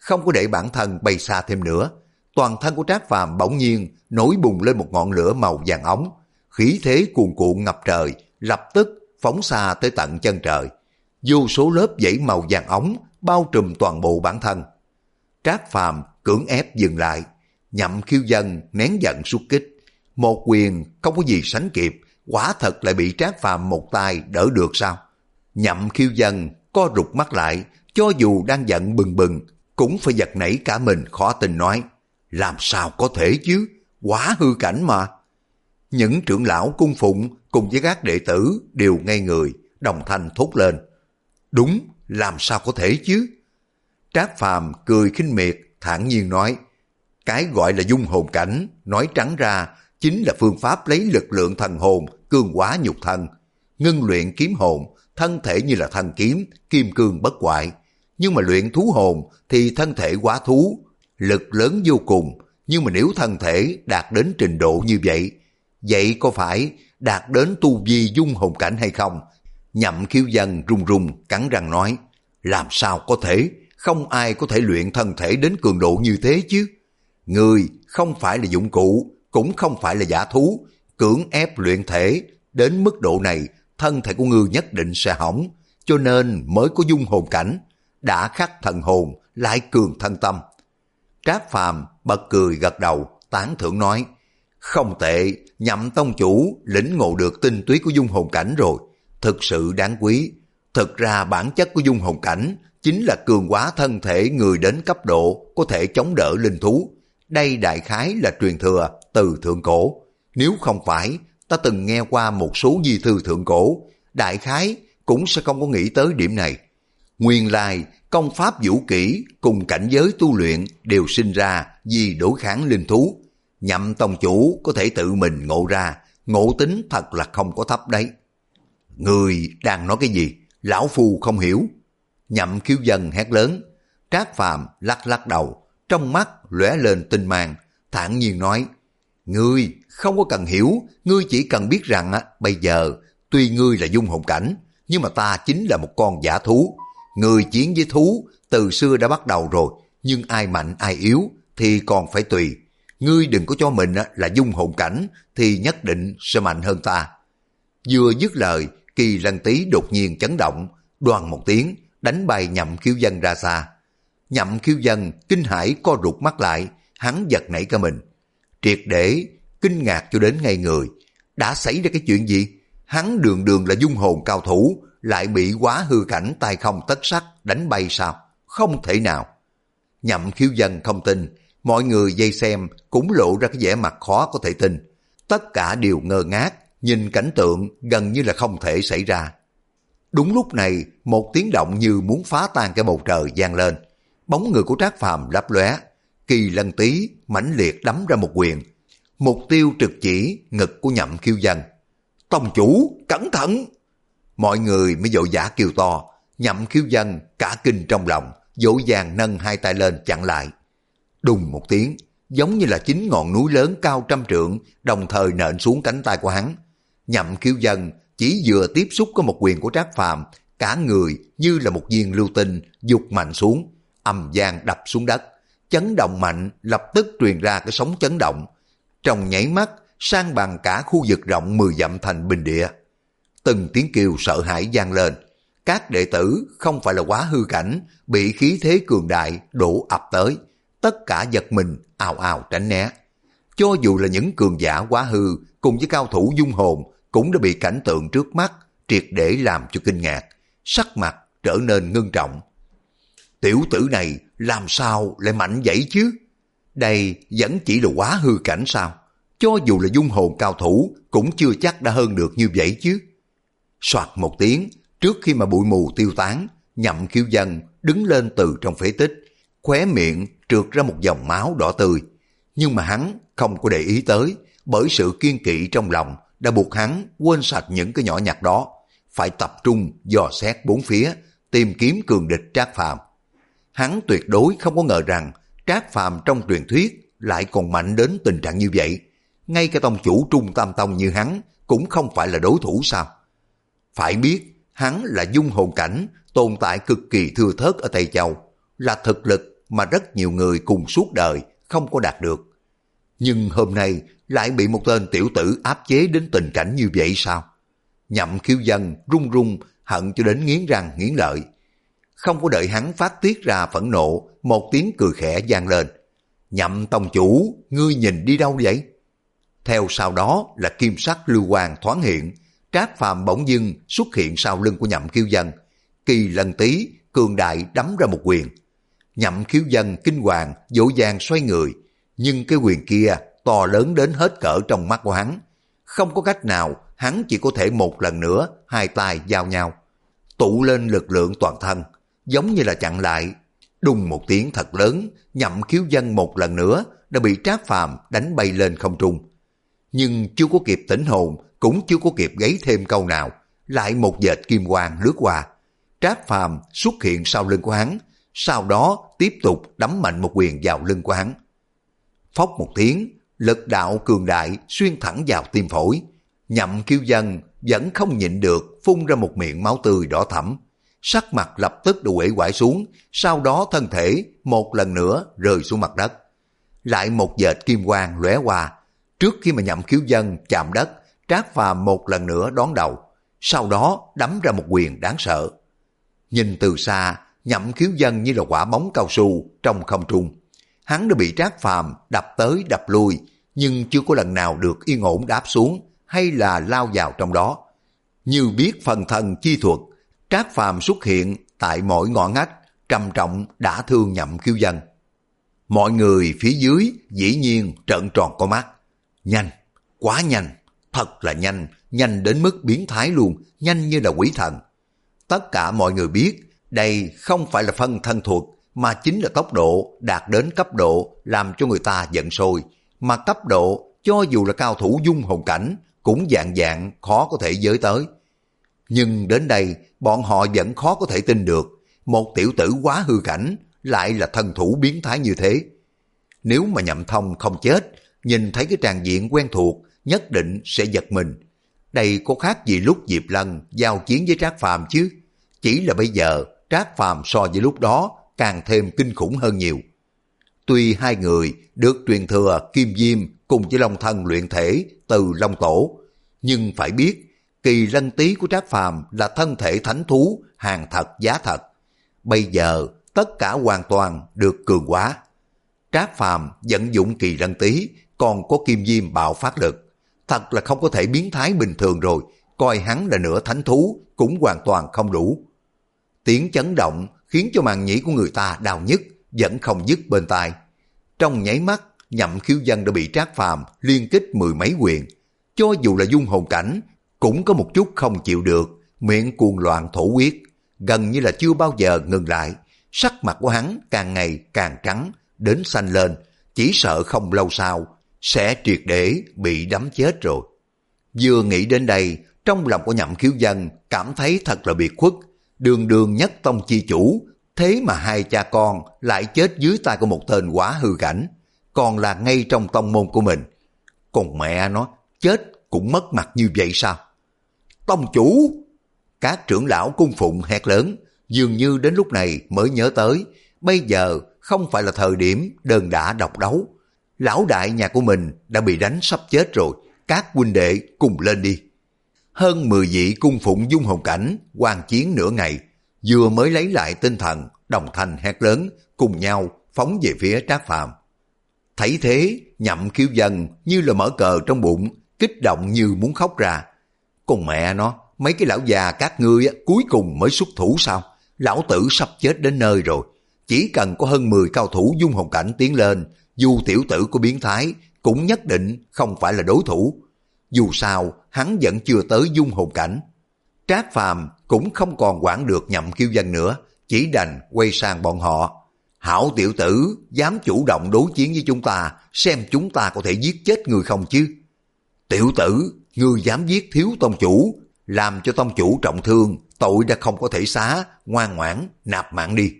S1: không có để bản thân bay xa thêm nữa. Toàn thân của Trác Phàm bỗng nhiên nổi bùng lên một ngọn lửa màu vàng óng, khí thế cuồn cuộn ngập trời, lập tức phóng xa tới tận chân trời. Vô số lớp dãy màu vàng óng bao trùm toàn bộ bản thân. Trác Phàm cưỡng ép dừng lại, Nhậm Khiêu Dân nén giận xuất kích, một quyền không có gì sánh kịp, quả thật lại bị Trác Phàm một tay đỡ được sao? Nhậm Khiêu Dân co rụt mắt lại, cho dù đang giận bừng bừng cũng phải giật nảy cả mình, khó tin nói: làm sao có thể chứ, quá hư cảnh mà. Những trưởng lão cung phụng cùng với các đệ tử đều ngây người, đồng thanh thốt lên: đúng, làm sao có thể chứ? Trác Phàm cười khinh miệt, thản nhiên nói: cái gọi là dung hồn cảnh, nói trắng ra chính là phương pháp lấy lực lượng thần hồn cường hóa nhục thân, ngưng luyện kiếm hồn, thân thể như là thanh kiếm, kim cương bất hoại. Nhưng mà luyện thú hồn thì thân thể quá thú, lực lớn vô cùng. Nhưng mà nếu thân thể đạt đến trình độ như vậy, vậy có phải đạt đến tu vi dung hồn cảnh hay không? Nhậm Khiêu Dân run run cắn răng nói: làm sao có thể, không ai có thể luyện thân thể đến cường độ như thế chứ. Người không phải là dụng cụ, cũng không phải là giả thú, cưỡng ép luyện thể đến mức độ này, thân thể của ngươi nhất định sẽ hỏng, cho nên mới có dung hồn cảnh, đã khắc thần hồn lại cường thân tâm. Trác Phàm bật cười gật đầu, tán thưởng nói: không tệ, Nhậm tông chủ lĩnh ngộ được tinh túy của dung hồn cảnh rồi, thực sự đáng quý. Thực ra bản chất của dung hồn cảnh chính là cường hóa thân thể người đến cấp độ có thể chống đỡ linh thú. Đây đại khái là truyền thừa từ thượng cổ. Nếu không phải ta từng nghe qua một số di thư thượng cổ, đại khái cũng sẽ không có nghĩ tới điểm này. Nguyên lai công pháp vũ kỹ cùng cảnh giới tu luyện đều sinh ra vì đối kháng linh thú. Nhậm tông chủ có thể tự mình ngộ ra, ngộ tính thật là không có thấp đấy. Người đang nói cái gì? Lão phu không hiểu. Nhậm Khiêu Dân hét lớn. Trác Phàm lắc lắc đầu, trong mắt lóe lên tinh mang, thản nhiên nói: ngươi không có cần hiểu, ngươi chỉ cần biết rằng á, bây giờ tuy ngươi là dung hồn cảnh, nhưng mà ta chính là một con giả thú. Người chiến với thú từ xưa đã bắt đầu rồi, nhưng ai mạnh ai yếu thì còn phải tùy. Ngươi đừng có cho mình là dung hồn cảnh thì nhất định sẽ mạnh hơn ta. Vừa dứt lời, Kỳ Lân Tý đột nhiên chấn động, đoàn một tiếng đánh bay Nhậm Khiêu Dân ra xa. Nhậm Khiêu Dân kinh hãi co rụt mắt lại, hắn giật nảy cả mình, triệt để kinh ngạc cho đến ngay người. Đã xảy ra cái chuyện gì? Hắn đường đường là dung hồn cao thủ, lại bị quá hư cảnh tay không tất sắt đánh bay sao? Không thể nào. Nhậm Khiêu Dân không tin, mọi người vây xem cũng lộ ra cái vẻ mặt khó có thể tin. Tất cả đều ngơ ngác, nhìn cảnh tượng gần như là không thể xảy ra. Đúng lúc này, một tiếng động như muốn phá tan cái bầu trời vang lên. Bóng người của Trác Phàm lấp lóe, Kỳ Lân Tý mãnh liệt đấm ra một quyền. Mục tiêu trực chỉ ngực của Nhậm Khiêu Dân. Tông chủ, cẩn thận! Mọi người mới vội vã kêu to. Nhậm Khiêu Dân cả kinh trong lòng, vội vàng nâng hai tay lên chặn lại. Đùng một tiếng, giống như là chín ngọn núi lớn cao trăm trượng đồng thời nện xuống cánh tay của hắn. Nhậm Khiêu Dân chỉ vừa tiếp xúc có một quyền của Trác Phàm, cả người như là một viên lưu tinh giục mạnh xuống, ầm vang đập xuống đất. Chấn động mạnh lập tức truyền ra cái sóng chấn động, trong nháy mắt san bằng cả khu vực rộng mười dặm thành bình địa. Từng tiếng kêu sợ hãi vang lên. Các đệ tử không phải là quá hư cảnh, bị khí thế cường đại đổ ập tới, tất cả giật mình ào ào tránh né. Cho dù là những cường giả quá hư cùng với cao thủ dung hồn cũng đã bị cảnh tượng trước mắt triệt để làm cho kinh ngạc, sắc mặt trở nên ngưng trọng. Tiểu tử này làm sao lại mạnh vậy chứ? Đây vẫn chỉ là quá hư cảnh sao? Cho dù là dung hồn cao thủ cũng chưa chắc đã hơn được như vậy chứ. Soạt một tiếng, trước khi mà bụi mù tiêu tán, Nhậm Khiêu Dân đứng lên từ trong phế tích, khóe miệng trượt ra một dòng máu đỏ tươi. Nhưng mà hắn không có để ý tới, bởi sự kiên kỵ trong lòng đã buộc hắn quên sạch những cái nhỏ nhặt đó, phải tập trung dò xét bốn phía, tìm kiếm cường địch Trác Phàm. Hắn tuyệt đối không có ngờ rằng Trác Phàm trong truyền thuyết lại còn mạnh đến tình trạng như vậy. Ngay cả tông chủ Trung Tam Tông như hắn cũng không phải là đối thủ sao? Phải biết, hắn là dung hồn cảnh, tồn tại cực kỳ thưa thớt ở Tây Châu, là thực lực mà rất nhiều người cùng suốt đời không có đạt được. Nhưng hôm nay lại bị một tên tiểu tử áp chế đến tình cảnh như vậy sao? Nhậm Khiếu Dân run run hận cho đến nghiến răng nghiến lợi. Không có đợi hắn phát tiết ra phẫn nộ, một tiếng cười khẽ vang lên. Nhậm tông chủ, ngươi nhìn đi đâu vậy? Theo sau đó là kim sắc lưu quang thoáng hiện, Trác Phàm bỗng dưng xuất hiện sau lưng của Nhậm Khiếu Dân. Kỳ Lân Tý cường đại đấm ra một quyền. Nhậm Khiếu Dân kinh hoàng vội vàng xoay người, nhưng cái quyền kia to lớn đến hết cỡ trong mắt của hắn. Không có cách nào, hắn chỉ có thể một lần nữa hai tay giao nhau, tụ lên lực lượng toàn thân, giống như là chặn lại. Đùng một tiếng thật lớn, Nhậm Khiếu Dân một lần nữa đã bị Trác Phàm đánh bay lên không trung. Nhưng chưa có kịp tỉnh hồn, cũng chưa có kịp gáy thêm câu nào, lại một vệt kim quang lướt qua. Trác Phàm xuất hiện sau lưng của hắn, sau đó tiếp tục đấm mạnh một quyền vào lưng của hắn. Phốc một tiếng, lực đạo cường đại xuyên thẳng vào tim phổi. Nhậm Khiếu Dân vẫn không nhịn được phun ra một miệng máu tươi đỏ thẫm, sắc mặt lập tức đã uể oải xuống, sau đó thân thể một lần nữa rơi xuống mặt đất. Lại một vệt kim quang lóe qua, trước khi mà Nhậm Khiếu Dân chạm đất, Trác Phàm một lần nữa đón đầu, sau đó đấm ra một quyền đáng sợ. Nhìn từ xa, Nhậm Khiếu Dân như là quả bóng cao su trong không trung. Hắn đã bị Trác Phàm đập tới đập lui, nhưng chưa có lần nào được yên ổn đáp xuống hay là lao vào trong đó. Như biết phần thần chi thuật, Trác Phàm xuất hiện tại mỗi ngõ ngách, trầm trọng đã thương Nhậm Khiếu Dân. Mọi người phía dưới dĩ nhiên trợn tròn con mắt. Nhanh, quá nhanh, thật là nhanh, nhanh đến mức biến thái luôn, nhanh như là quỷ thần. Tất cả mọi người biết đây không phải là phân thân thuật, mà chính là tốc độ đạt đến cấp độ làm cho người ta giận sôi, mà cấp độ cho dù là cao thủ dung hồn cảnh cũng dạng dạng khó có thể giới tới. Nhưng đến đây bọn họ vẫn khó có thể tin được một tiểu tử quá hư cảnh lại là thân thủ biến thái như thế. Nếu mà Nhậm Thông không chết, nhìn thấy cái tràng diện quen thuộc nhất định sẽ giật mình. Đây có khác gì lúc Diệp Lân giao chiến với Trác Phàm chứ? Chỉ là bây giờ Trác Phàm so với lúc đó càng thêm kinh khủng hơn nhiều. Tuy hai người được truyền thừa Kim Diêm cùng với Long Thân luyện thể từ Long Tổ, nhưng phải biết Kỳ Lân Tý của Trác Phàm là thân thể thánh thú hàng thật giá thật. Bây giờ tất cả hoàn toàn được cường hóa. Trác Phàm vận dụng Kỳ Lân Tý còn có Kim Diêm bạo phát lực, thật là không có thể biến thái bình thường rồi, coi hắn là nửa thánh thú cũng hoàn toàn không đủ. Tiếng chấn động khiến cho màng nhĩ của người ta đau nhức vẫn không dứt bên tai. Trong nháy mắt, Nhậm Khiếu Dân đã bị Trác Phàm liên kích mười mấy quyền, cho dù là dung hồn cảnh cũng có một chút không chịu được, miệng cuồng loạn thổ huyết, gần như là chưa bao giờ ngừng lại. Sắc mặt của hắn càng ngày càng trắng đến xanh lên, chỉ sợ không lâu sau sẽ triệt để bị đấm chết rồi. Vừa nghĩ đến đây, trong lòng của Nhậm Khiếu Dân cảm thấy thật là biệt khuất. Đường đường nhất tông chi chủ, thế mà hai cha con lại chết dưới tay của một tên quá hư cảnh, còn là ngay trong tông môn của mình. Còn mẹ nó, chết cũng mất mặt như vậy sao? Tông chủ! Các trưởng lão cung phụng hét lớn, dường như đến lúc này mới nhớ tới, bây giờ không phải là thời điểm đơn đả độc đấu. Lão đại nhà của mình đã bị đánh sắp chết rồi, các huynh đệ cùng lên đi. Hơn mười vị cung phụng dung hồn cảnh quan chiến nửa ngày, vừa mới lấy lại tinh thần, đồng thanh hét lớn, cùng nhau phóng về phía Trác Phàm. Thấy thế, Nhậm Khiếu Dân như là mở cờ trong bụng, kích động như muốn khóc ra. Con mẹ nó, mấy cái lão già các ngươi cuối cùng mới xuất thủ sao? Lão tử sắp chết đến nơi rồi. Chỉ cần có hơn mười cao thủ dung hồn cảnh tiến lên, dù tiểu tử của biến thái cũng nhất định không phải là đối thủ. Dù sao, hắn vẫn chưa tới dung hồn cảnh. Trác Phàm cũng không còn quản được Nhậm Khiếu Dân nữa, chỉ đành quay sang bọn họ. Hảo tiểu tử, dám chủ động đối chiến với chúng ta, xem chúng ta có thể giết chết người không chứ? Tiểu tử, ngươi dám giết thiếu tông chủ, làm cho tông chủ trọng thương, tội đã không có thể xá, ngoan ngoãn, nạp mạng đi.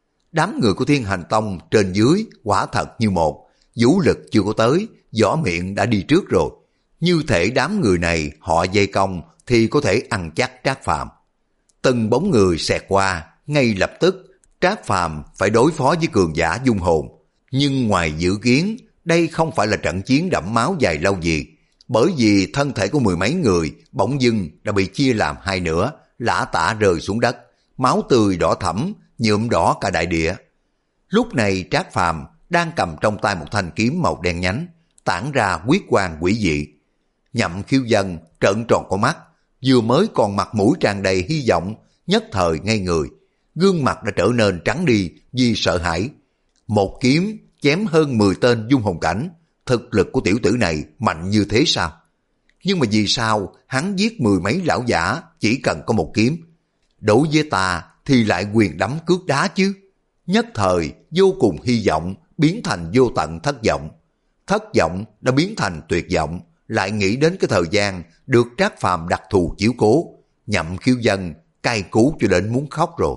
S1: Đám người của Thiên Hành Tông trên dưới quả thật như một, vũ lực chưa có tới, võ miệng đã đi trước rồi. Như thể đám người này họ dây công thì có thể ăn chắc Trác Phàm. Từng bóng người xẹt qua, ngay lập tức Trác Phàm phải đối phó với cường giả dung hồn, nhưng ngoài dự kiến, đây không phải là trận chiến đẫm máu dài lâu gì, bởi vì thân thể của mười mấy người bỗng dưng đã bị chia làm hai nửa, lả tả rơi xuống đất, máu tươi đỏ thẫm, nhuộm đỏ cả đại địa. Lúc này Trác Phàm đang cầm trong tay một thanh kiếm màu đen nhánh, tản ra huyết quang quỷ dị. Nhậm Khiếu Dân trợn tròn con mắt, vừa mới còn mặt mũi tràn đầy hy vọng, nhất thời ngây người, gương mặt đã trở nên trắng đi vì sợ hãi. Một kiếm chém hơn mười tên dung hồn cảnh, thực lực của tiểu tử này mạnh như thế sao? Nhưng mà vì sao hắn giết mười mấy lão giả chỉ cần có một kiếm? Đối với ta thì lại quyền đấm cước đá chứ. Nhất thời vô cùng hy vọng biến thành vô tận thất vọng. Thất vọng đã biến thành tuyệt vọng, lại nghĩ đến cái thời gian được Trác Phàm đặc thù chiếu cố. Nhậm Khiếu Dân cay cú cho đến muốn khóc rồi.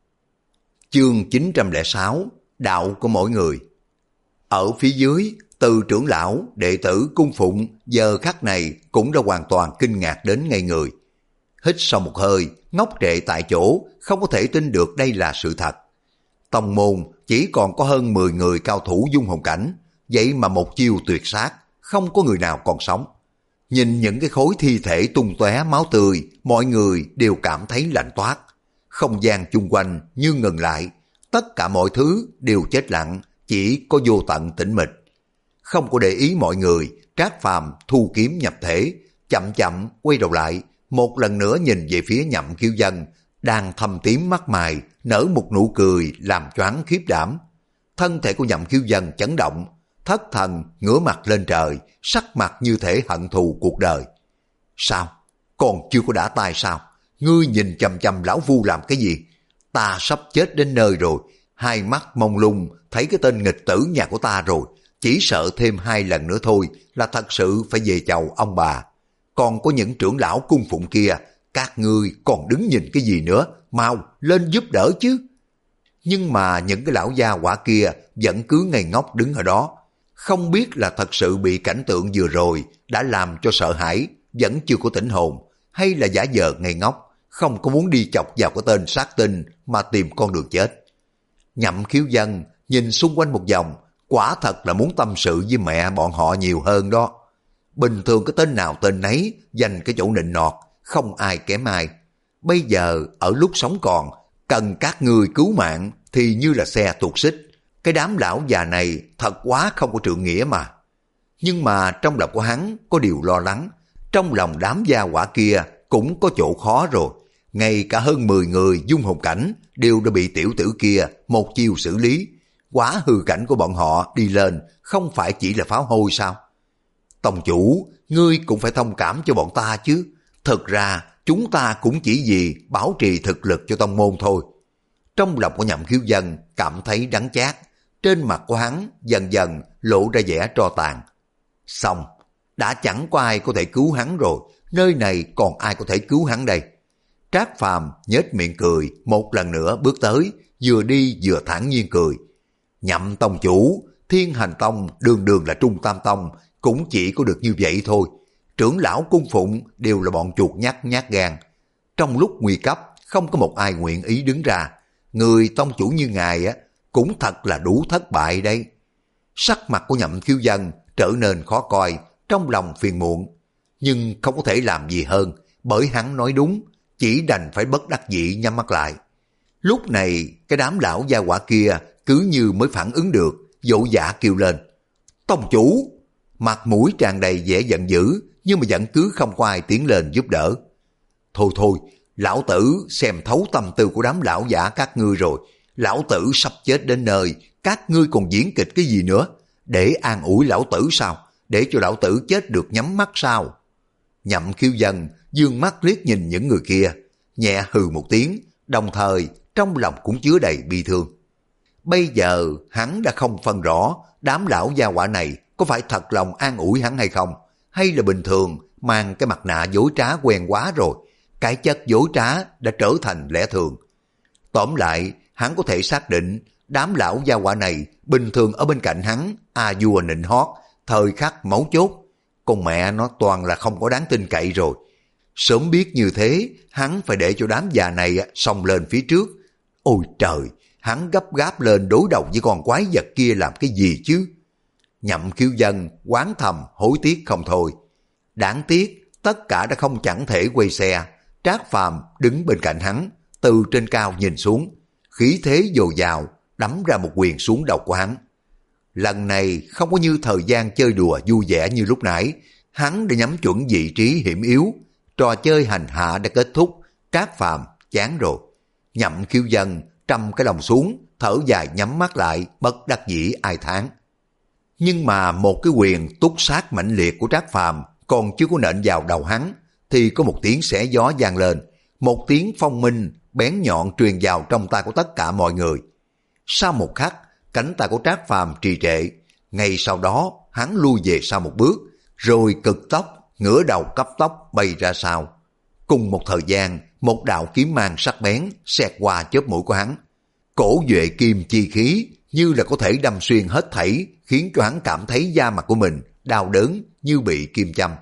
S1: Chương chín trăm lẻ sáu, đạo của mỗi người. Ở phía dưới, từ trưởng lão, đệ tử cung phụng giờ khắc này cũng đã hoàn toàn kinh ngạc đến ngây người. Hít sau một hơi, ngốc trệ tại chỗ, không có thể tin được đây là sự thật. Tông môn chỉ còn có hơn mười người cao thủ dung hồn cảnh, vậy mà một chiêu tuyệt sát, không có người nào còn sống. Nhìn những cái khối thi thể tung tóe máu tươi, mọi người đều cảm thấy lạnh toát. Không gian chung quanh như ngừng lại, tất cả mọi thứ đều chết lặng, chỉ có vô tận tĩnh mịch. Không có để ý mọi người, Trác Phàm thu kiếm nhập thể, chậm chậm quay đầu lại, một lần nữa nhìn về phía Nhậm Khiếu Dân, đang thâm tím mắt mày, nở một nụ cười làm choáng khiếp đảm. Thân thể của Nhậm Khiếu Dân chấn động, thất thần ngửa mặt lên trời, sắc mặt như thể hận thù cuộc đời. Sao? Còn chưa có đã tay sao? Ngươi nhìn chằm chằm lão phu làm cái gì? Ta sắp chết đến nơi rồi, hai mắt mông lung thấy cái tên nghịch tử nhà của ta rồi, chỉ sợ thêm hai lần nữa thôi là thật sự phải về chầu ông bà. Còn có những trưởng lão cung phụng kia, các ngươi còn đứng nhìn cái gì nữa, mau lên giúp đỡ chứ. Nhưng mà những cái lão gia quả kia vẫn cứ ngây ngốc đứng ở đó, không biết là thật sự bị cảnh tượng vừa rồi đã làm cho sợ hãi, vẫn chưa có tỉnh hồn, hay là giả vờ ngây ngốc, không có muốn đi chọc vào cái tên sát tinh mà tìm con đường chết. Nhậm Khiếu Dân nhìn xung quanh một vòng, quả thật là muốn tâm sự với mẹ bọn họ nhiều hơn đó. Bình thường cái tên nào tên nấy dành cái chỗ nịnh nọt, không ai kém ai. Bây giờ ở lúc sống còn, cần các người cứu mạng thì như là xe tuột xích. Cái đám lão già này thật quá không có trượng nghĩa mà. Nhưng mà trong lòng của hắn có điều lo lắng, trong lòng đám gia hỏa kia cũng có chỗ khó rồi. Ngay cả hơn mười người dung hồn cảnh đều đã bị tiểu tử kia một chiêu xử lý. Quá hư cảnh của bọn họ đi lên không phải chỉ là pháo hôi sao? Tông chủ, ngươi cũng phải thông cảm cho bọn ta chứ. Thực ra chúng ta cũng chỉ vì bảo trì thực lực cho tông môn thôi. Trong lòng của Nhậm Khiếu Dân cảm thấy đắng chát, trên mặt của hắn dần dần lộ ra vẻ tro tàn. Xong, đã chẳng có ai có thể cứu hắn rồi, nơi này còn ai có thể cứu hắn đây? Trác Phàm nhếch miệng cười, một lần nữa bước tới, vừa đi vừa thản nhiên cười. Nhậm tông chủ, Thiên Hành Tông đường đường là Trung Tam Tông, cũng chỉ có được như vậy thôi. Trưởng lão cung phụng đều là bọn chuột nhắt nhát gan. Trong lúc nguy cấp, không có một ai nguyện ý đứng ra. Người tông chủ như ngài á, cũng thật là đủ thất bại đây. Sắc mặt của Nhậm Khiếu Dân trở nên khó coi, trong lòng phiền muộn. Nhưng không có thể làm gì hơn, bởi hắn nói đúng, chỉ đành phải bất đắc dĩ nhắm mắt lại. Lúc này, cái đám lão gia hỏa kia cứ như mới phản ứng được, vội vã kêu lên. Tông chủ! Mặt mũi tràn đầy vẻ giận dữ, nhưng mà vẫn cứ không có ai tiến lên giúp đỡ. Thôi thôi, lão tử xem thấu tâm tư của đám lão giả các ngươi rồi. Lão tử sắp chết đến nơi, các ngươi còn diễn kịch cái gì nữa? Để an ủi lão tử sao? Để cho lão tử chết được nhắm mắt sao? Nhậm Khiếu Dân dương mắt liếc nhìn những người kia, nhẹ hừ một tiếng, đồng thời trong lòng cũng chứa đầy bi thương. Bây giờ hắn đã không phân rõ đám lão gia hỏa này có phải thật lòng an ủi hắn hay không, hay là bình thường mang cái mặt nạ dối trá quen quá rồi, cái chất dối trá đã trở thành lẽ thường. Tóm lại, hắn có thể xác định đám lão gia hỏa này bình thường ở bên cạnh hắn a vua nịnh hót, thời khắc mấu chốt, con mẹ nó toàn là không có đáng tin cậy rồi. Sớm biết như thế, hắn phải để cho đám già này xông lên phía trước. Ôi trời, hắn gấp gáp lên đối đầu với con quái vật kia làm cái gì chứ? Nhậm Khiếu Dân oán thầm hối tiếc không thôi. Đáng tiếc, tất cả đã không chẳng thể quay xe. Trác Phàm đứng bên cạnh hắn, từ trên cao nhìn xuống, khí thế dồi dào, đấm ra một quyền xuống đầu của hắn. Lần này không có như thời gian chơi đùa vui vẻ như lúc nãy, hắn đã nhắm chuẩn vị trí hiểm yếu. Trò chơi hành hạ đã kết thúc, Trác Phàm chán rồi. Nhậm Khiếu Dân trầm cái lòng xuống, thở dài nhắm mắt lại, bất đắc dĩ ai thán. Nhưng mà một cái quyền túc sát mãnh liệt của Trác Phàm còn chưa có nện vào đầu hắn, thì có một tiếng xé gió vang lên, một tiếng phong minh bén nhọn truyền vào trong tai của tất cả mọi người. Sau một khắc, cánh tay của Trác Phàm trì trệ, ngay sau đó hắn lui về sau một bước, rồi cực tốc ngửa đầu cấp tốc bay ra sau. Cùng một thời gian, một đạo kiếm mang sắc bén xẹt qua chớp mũi của hắn. Cổ duệ kim chi khí như là có thể đâm xuyên hết thảy, khiến cho hắn cảm thấy da mặt của mình đau đớn như bị kim châm.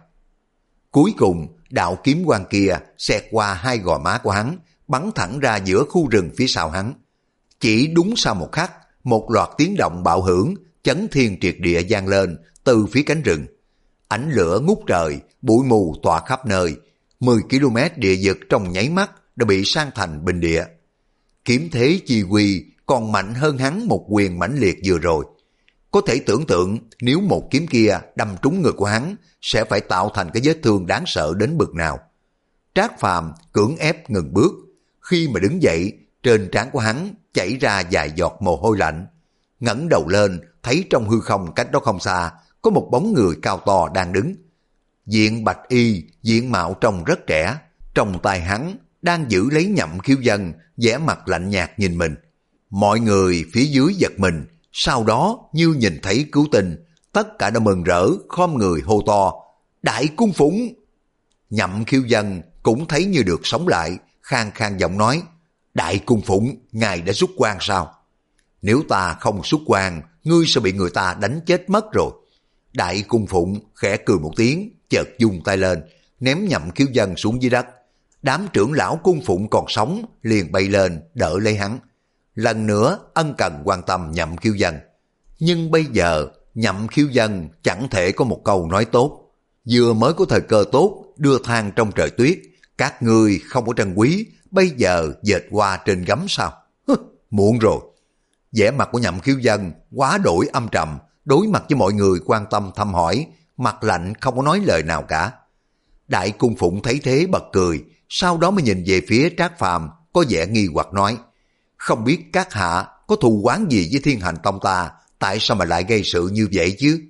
S1: Cuối cùng, đạo kiếm quang kia xẹt qua hai gò má của hắn, bắn thẳng ra giữa khu rừng phía sau hắn. Chỉ đúng sau một khắc, một loạt tiếng động bạo hưởng, chấn thiên triệt địa vang lên từ phía cánh rừng. Ánh lửa ngút trời, bụi mù tỏa khắp nơi, mười ki lô mét địa vực trong nháy mắt đã bị san thành bình địa. Kiếm thế chi quy còn mạnh hơn hắn một quyền mãnh liệt vừa rồi. Có thể tưởng tượng nếu một kiếm kia đâm trúng người của hắn sẽ phải tạo thành cái vết thương đáng sợ đến bực nào. Trác Phàm cưỡng ép ngừng bước. Khi mà đứng dậy, trên trán của hắn chảy ra vài giọt mồ hôi lạnh. Ngẩng đầu lên, thấy trong hư không cách đó không xa có một bóng người cao to đang đứng. Diện bạch y, diện mạo trông rất trẻ, trong tay hắn đang giữ lấy Nhậm Khiếu Dân, vẻ mặt lạnh nhạt nhìn mình. Mọi người phía dưới giật mình, sau đó như nhìn thấy cứu tinh, tất cả đã mừng rỡ khom người hô to: Đại Cung Phụng! Nhậm Khiếu Dân cũng thấy như được sống lại, khang khang giọng nói: Đại Cung Phụng, ngài đã xuất quan sao? Nếu ta không xuất quan, ngươi sẽ bị người ta đánh chết mất rồi. Đại Cung Phụng khẽ cười một tiếng, chợt vung tay lên, ném Nhậm Khiếu Dân xuống dưới đất. Đám trưởng lão cung phụng còn sống liền bay lên đỡ lấy hắn, lần nữa ân cần quan tâm Nhậm Khiếu Dân. Nhưng bây giờ Nhậm Khiếu Dân chẳng thể có một câu nói tốt. Vừa mới có thời cơ tốt đưa than trong trời tuyết, các ngươi không có trân quý, bây giờ dệt qua trên gấm sao? Hứ, muộn rồi. Vẻ mặt của Nhậm Khiếu Dân quá đổi âm trầm, đối mặt với mọi người quan tâm thăm hỏi, mặt lạnh không có nói lời nào cả. Đại Cung Phụng thấy thế bật cười, sau đó mới nhìn về phía Trác Phàm có vẻ nghi hoặc nói: Không biết các hạ có thù oán gì với Thiên Hành Tông ta, tại sao mà lại gây sự như vậy chứ?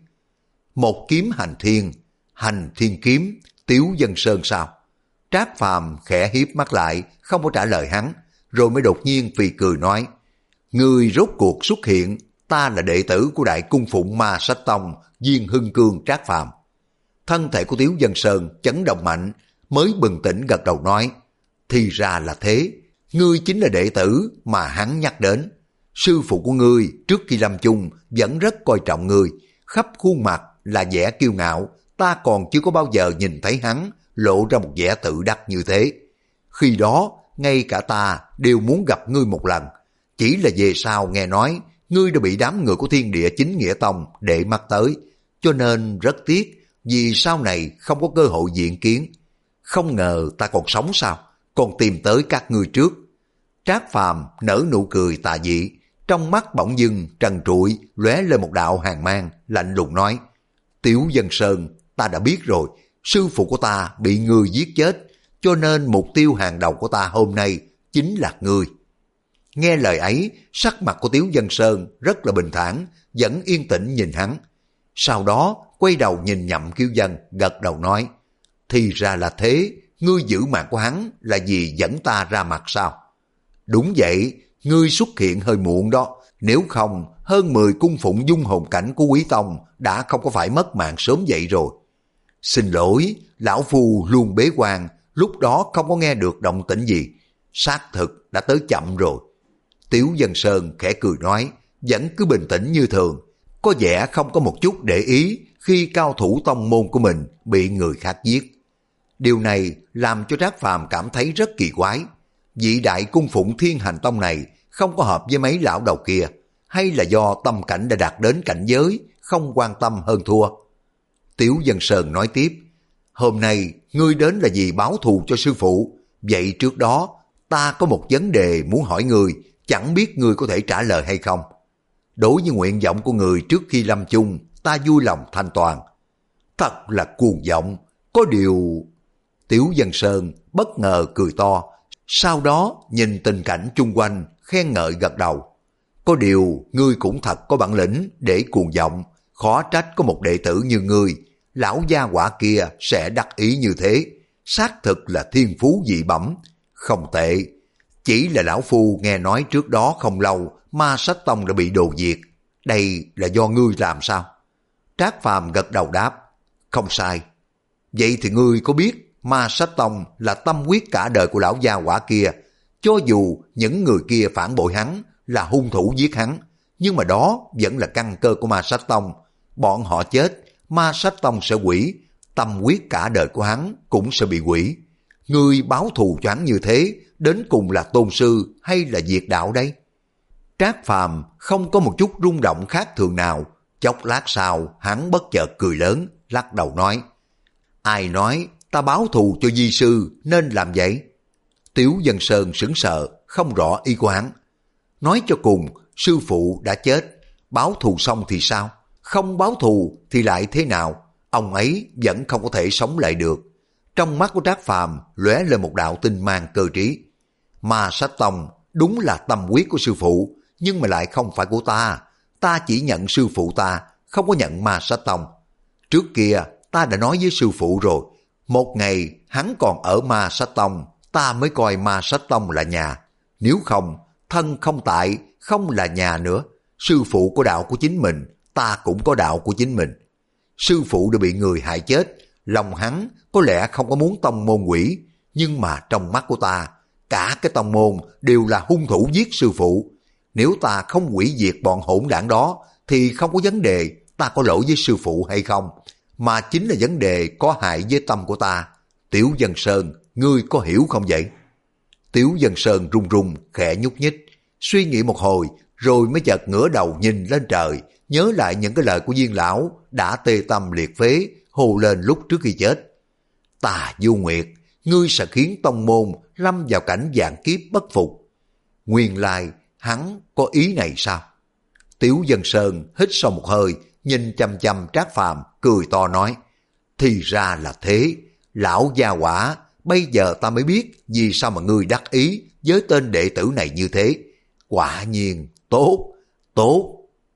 S1: Một kiếm hành thiên, hành thiên kiếm, Tiếu Dân Sơn sao? Trác Phàm khẽ hiếp mắt lại, không có trả lời hắn, rồi mới đột nhiên phì cười nói: Ngươi rốt cuộc xuất hiện, ta là đệ tử của Đại Cung Phụng Ma Sách Tông, Viên Hưng Cương Trác Phàm. Thân thể của Tiếu Dân Sơn chấn động mạnh, mới bừng tỉnh gật đầu nói: Thì ra là thế, ngươi chính là đệ tử mà hắn nhắc đến. Sư phụ của ngươi trước khi lâm chung vẫn rất coi trọng ngươi, khắp khuôn mặt là vẻ kiêu ngạo, ta còn chưa có bao giờ nhìn thấy hắn lộ ra một vẻ tự đắc như thế. Khi đó, ngay cả ta đều muốn gặp ngươi một lần, chỉ là về sau nghe nói ngươi đã bị đám người của Thiên Địa Chính Nghĩa Tông để mắt tới, cho nên rất tiếc vì sau này không có cơ hội diện kiến. Không ngờ ta còn sống sao, còn tìm tới các ngươi trước. Trác Phàm nở nụ cười tà dị, trong mắt bỗng dưng trần trụi lóe lên một đạo hàn mang, lạnh lùng nói: Tiếu Dân Sơn, ta đã biết rồi, sư phụ của ta bị ngươi giết chết, cho nên mục tiêu hàng đầu của ta hôm nay chính là ngươi. Nghe lời ấy, sắc mặt của Tiếu Dân Sơn rất là bình thản, vẫn yên tĩnh nhìn hắn. Sau đó quay đầu nhìn Nhậm Khiếu Dân, gật đầu nói: Thì ra là thế, ngươi giữ mạng của hắn là vì dẫn ta ra mặt sao? Đúng vậy, ngươi xuất hiện hơi muộn đó, nếu không hơn mười cung phụng dung hồn cảnh của Quý Tông đã không có phải mất mạng sớm vậy rồi. Xin lỗi, lão phu luôn bế quan, lúc đó không có nghe được động tĩnh gì, xác thực đã tới chậm rồi. Tiếu Dân Sơn khẽ cười nói, vẫn cứ bình tĩnh như thường, có vẻ không có một chút để ý khi cao thủ tông môn của mình bị người khác giết. Điều này làm cho Trác Phàm cảm thấy rất kỳ quái. Vị đại cung phụng Thiên Hành Tông này không có hợp với mấy lão đầu kia, hay là do tâm cảnh đã đạt đến cảnh giới, không quan tâm hơn thua? Tiểu Dân Sơn nói tiếp, hôm nay ngươi đến là vì báo thù cho sư phụ, vậy trước đó ta có một vấn đề muốn hỏi ngươi, chẳng biết ngươi có thể trả lời hay không. Đối với nguyện vọng của người trước khi lâm chung, ta vui lòng thanh toàn. Thật là cuồng vọng, có điều... Tiểu Dân Sơn bất ngờ cười to, sau đó nhìn tình cảnh chung quanh, khen ngợi gật đầu. Có điều, ngươi cũng thật có bản lĩnh để cuồng vọng, khó trách có một đệ tử như ngươi, lão gia quả kia sẽ đắc ý như thế, xác thực là thiên phú dị bẩm, không tệ. Chỉ là lão phu nghe nói trước đó không lâu, Ma Sách Tông đã bị đồ diệt, đây là do ngươi làm sao? Trác Phàm gật đầu đáp, không sai. Vậy thì ngươi có biết Ma Sách Tông là tâm huyết cả đời của lão gia quả kia, cho dù những người kia phản bội hắn, là hung thủ giết hắn, nhưng mà đó vẫn là căn cơ của Ma Sách Tông. Bọn họ chết, Ma Sách Tông sẽ hủy, tâm huyết cả đời của hắn cũng sẽ bị hủy. Ngươi báo thù cho hắn như thế, đến cùng là tôn sư hay là diệt đạo đây? Trác Phàm không có một chút rung động khác thường nào, chốc lát sau hắn bất chợt cười lớn, lắc đầu nói, ai nói ta báo thù cho di sư nên làm vậy? Tiểu Dân Sơn sững sờ, không rõ ý của hắn. Nói cho cùng, sư phụ đã chết, báo thù xong thì sao? Không báo thù thì lại thế nào? Ông ấy vẫn không có thể sống lại được. Trong mắt của Trác Phàm lóe lên một đạo tinh mang cơ trí. Ma Sách Tông đúng là tâm huyết của sư phụ, nhưng mà lại không phải của ta. Ta chỉ nhận sư phụ ta, không có nhận Ma Sách Tông. Trước kia ta đã nói với sư phụ rồi, một ngày hắn còn ở Ma Sách Tông, ta mới coi Ma Sách Tông là nhà. Nếu không, thân không tại, không là nhà nữa. Sư phụ có đạo của chính mình, ta cũng có đạo của chính mình. Sư phụ đã bị người hại chết, lòng hắn có lẽ không có muốn tông môn hủy, nhưng mà trong mắt của ta, cả cái tông môn đều là hung thủ giết sư phụ. Nếu ta không hủy diệt bọn hỗn đảng đó, thì không có vấn đề ta có lỗi với sư phụ hay không, mà chính là vấn đề có hại với tâm của ta. Tiểu Dân Sơn, ngươi có hiểu không vậy? Tiểu Dân Sơn run run khẽ nhúc nhích, suy nghĩ một hồi rồi mới chợt ngửa đầu nhìn lên trời, nhớ lại những cái lời của Viên lão đã tê tâm liệt phế hô lên lúc trước khi chết. Tà Du Nguyệt, ngươi sẽ khiến tông môn lâm vào cảnh vạn kiếp bất phục. Nguyên lai hắn có ý này sao? Tiểu Dân Sơn hít sâu một hơi, nhìn chăm chăm Trác Phàm cười to nói, thì ra là thế, lão gia quả, bây giờ ta mới biết vì sao mà ngươi đắc ý với tên đệ tử này như thế. Quả nhiên, tốt, tốt.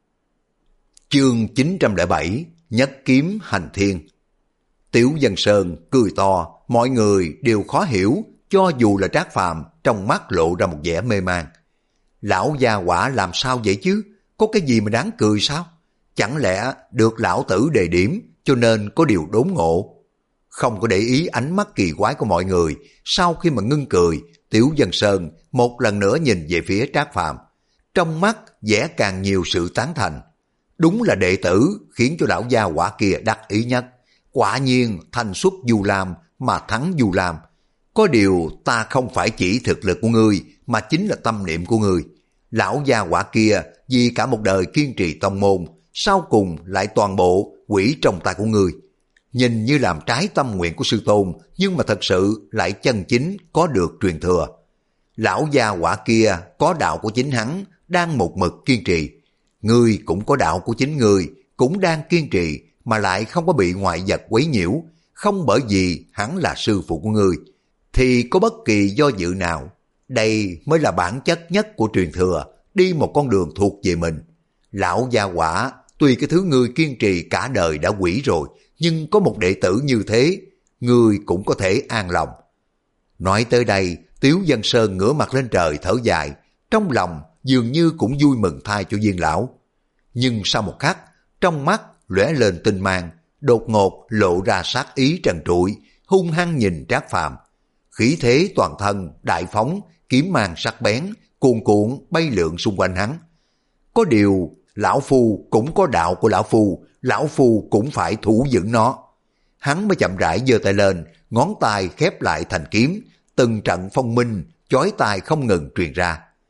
S1: Chương chín trăm lẻ bảy, Nhất Kiếm Hành Thiên. Tiểu Dân Sơn cười to, mọi người đều khó hiểu, cho dù là Trác Phàm trong mắt lộ ra một vẻ mê man. Lão gia quả làm sao vậy chứ? Có cái gì mà đáng cười sao? Chẳng lẽ được lão tử đề điểm cho nên có điều đốn ngộ? Không có để ý ánh mắt kỳ quái của mọi người, sau khi mà ngưng cười, Tiểu Dân Sơn một lần nữa nhìn về phía Trác Phàm, trong mắt vẽ càng nhiều sự tán thành. Đúng là đệ tử khiến cho lão gia quả kia đắc ý nhất. Quả nhiên thành xuất Du Lam mà thắng Du Lam. Có điều ta không phải chỉ thực lực của ngươi, mà chính là tâm niệm của ngươi. Lão gia quả kia vì cả một đời kiên trì tông môn, sau cùng lại toàn bộ quỷ trong tay của ngươi. Nhìn như làm trái tâm nguyện của sư tôn, nhưng mà thật sự lại chân chính có được truyền thừa. Lão gia quả kia có đạo của chính hắn, đang một mực kiên trì. Ngươi cũng có đạo của chính ngươi, cũng đang kiên trì, mà lại không có bị ngoại vật quấy nhiễu, không bởi vì hắn là sư phụ của ngươi, thì có bất kỳ do dự nào. Đây mới là bản chất nhất của truyền thừa, đi một con đường thuộc về mình. Lão gia quả, tuy cái thứ ngươi kiên trì cả đời đã hủy rồi, nhưng có một đệ tử như thế, ngươi cũng có thể an lòng. Nói tới đây, Tiểu Dân Sơn ngửa mặt lên trời thở dài, trong lòng dường như cũng vui mừng thay cho Viên lão. Nhưng sau một khắc, trong mắt lóe lên tinh mang, đột ngột lộ ra sát ý trần trụi, hung hăng nhìn Trác Phàm. Khí thế toàn thân đại phóng, kiếm mang sắc bén, cuồn cuộn bay lượn xung quanh hắn. Có điều, lão phu cũng có đạo của lão phu, lão phu cũng phải thủ vững nó. Hắn mới chậm rãi giơ tay lên, ngón tay khép lại thành kiếm, từng trận phong minh, chói tai không ngừng truyền ra.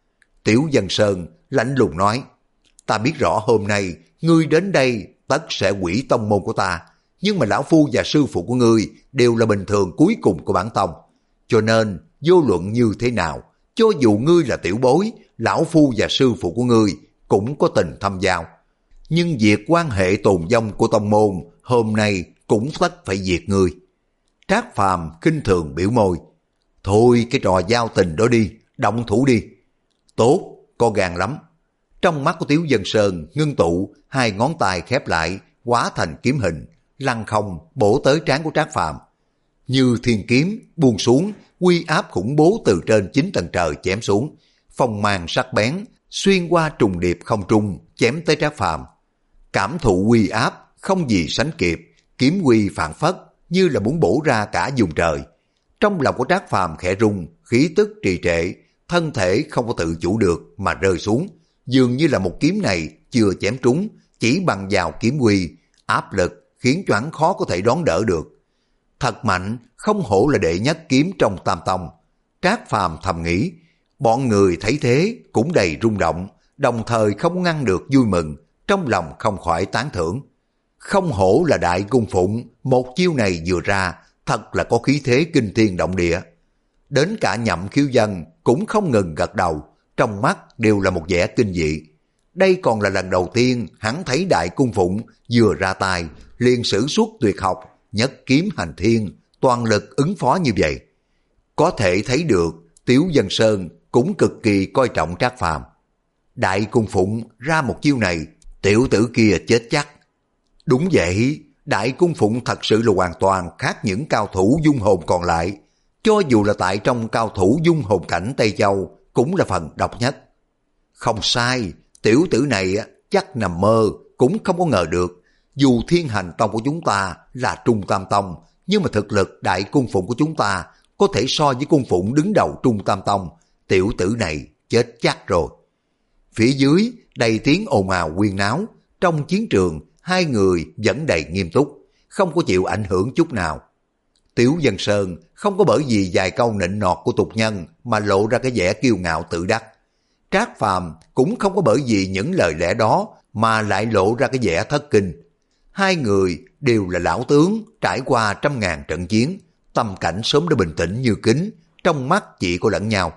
S1: Tiểu Dân Sơn lạnh lùng nói, ta biết rõ hôm nay ngươi đến đây tất sẽ hủy tông môn của ta, nhưng mà lão phu và sư phụ của ngươi đều là bình thường cuối cùng của bản tông. Cho nên, vô luận như thế nào, cho dù ngươi là tiểu bối, lão phu và sư phụ của ngươi cũng có tình thâm giao. Nhưng việc quan hệ tồn vong của tông môn hôm nay cũng tất phải diệt ngươi. Trác Phàm khinh thường biểu môi, thôi cái trò giao tình đó đi, động thủ đi. Tốt, có gan lắm. Trong mắt của Tiểu Dân Sơn ngưng tụ, hai ngón tay khép lại, hóa thành kiếm hình, lăng không bổ tới trán của Trác Phàm. Như thiên kiếm buông xuống, uy áp khủng bố từ trên chín tầng trời chém xuống, phong mang sắc bén xuyên qua trùng điệp không trung chém tới Trác Phàm. Cảm thụ uy áp không gì sánh kịp, kiếm uy phản phất như là muốn bổ ra cả vùng trời. Trong lòng của Trác Phàm khẽ rung, khí tức trì trệ, thân thể không có tự chủ được mà rơi xuống, dường như là một kiếm này chưa chém trúng, chỉ bằng vào kiếm uy, áp lực khiến choáng khó có thể đón đỡ được. Thật mạnh, không hổ là đệ nhất kiếm trong Tam Tông. Trác Phàm thầm nghĩ, bọn người thấy thế cũng đầy rung động, đồng thời không ngăn được vui mừng, trong lòng không khỏi tán thưởng. Không hổ là Đại Cung Phụng, một chiêu này vừa ra, thật là có khí thế kinh thiên động địa. Đến cả Nhậm Khiếu Dân cũng không ngừng gật đầu, trong mắt đều là một vẻ kinh dị. Đây còn là lần đầu tiên hắn thấy Đại Cung Phụng vừa ra tay, liền sử xuất tuyệt học, nhất kiếm hành thiên, toàn lực ứng phó như vậy. Có thể thấy được, Tiểu Dân Sơn cũng cực kỳ coi trọng Trác Phàm. Đại Cung Phụng ra một chiêu này, tiểu tử kia chết chắc. Đúng vậy, Đại Cung Phụng thật sự là hoàn toàn khác những cao thủ dung hồn còn lại. Cho dù là tại trong cao thủ dung hồn cảnh Tây Châu, cũng là phần độc nhất. Không sai, tiểu tử này chắc nằm mơ, cũng không có ngờ được. Dù Thiên Hành Tông của chúng ta là Trung Tam Tông, nhưng mà thực lực Đại Cung Phụng của chúng ta có thể so với Cung Phụng đứng đầu Trung Tam Tông. Tiểu tử này chết chắc rồi. Phía dưới đầy tiếng ồn ào huyên náo. Trong chiến trường, hai người vẫn đầy nghiêm túc, không có chịu ảnh hưởng chút nào. Tiểu Dân Sơn không có bởi vì vài câu nịnh nọt của tục nhân mà lộ ra cái vẻ kiêu ngạo tự đắc. Trác Phàm cũng không có bởi vì những lời lẽ đó mà lại lộ ra cái vẻ thất kinh. Hai người đều là lão tướng trải qua trăm ngàn trận chiến, tâm cảnh sớm đã bình tĩnh như kính, trong mắt chỉ có lẫn nhau.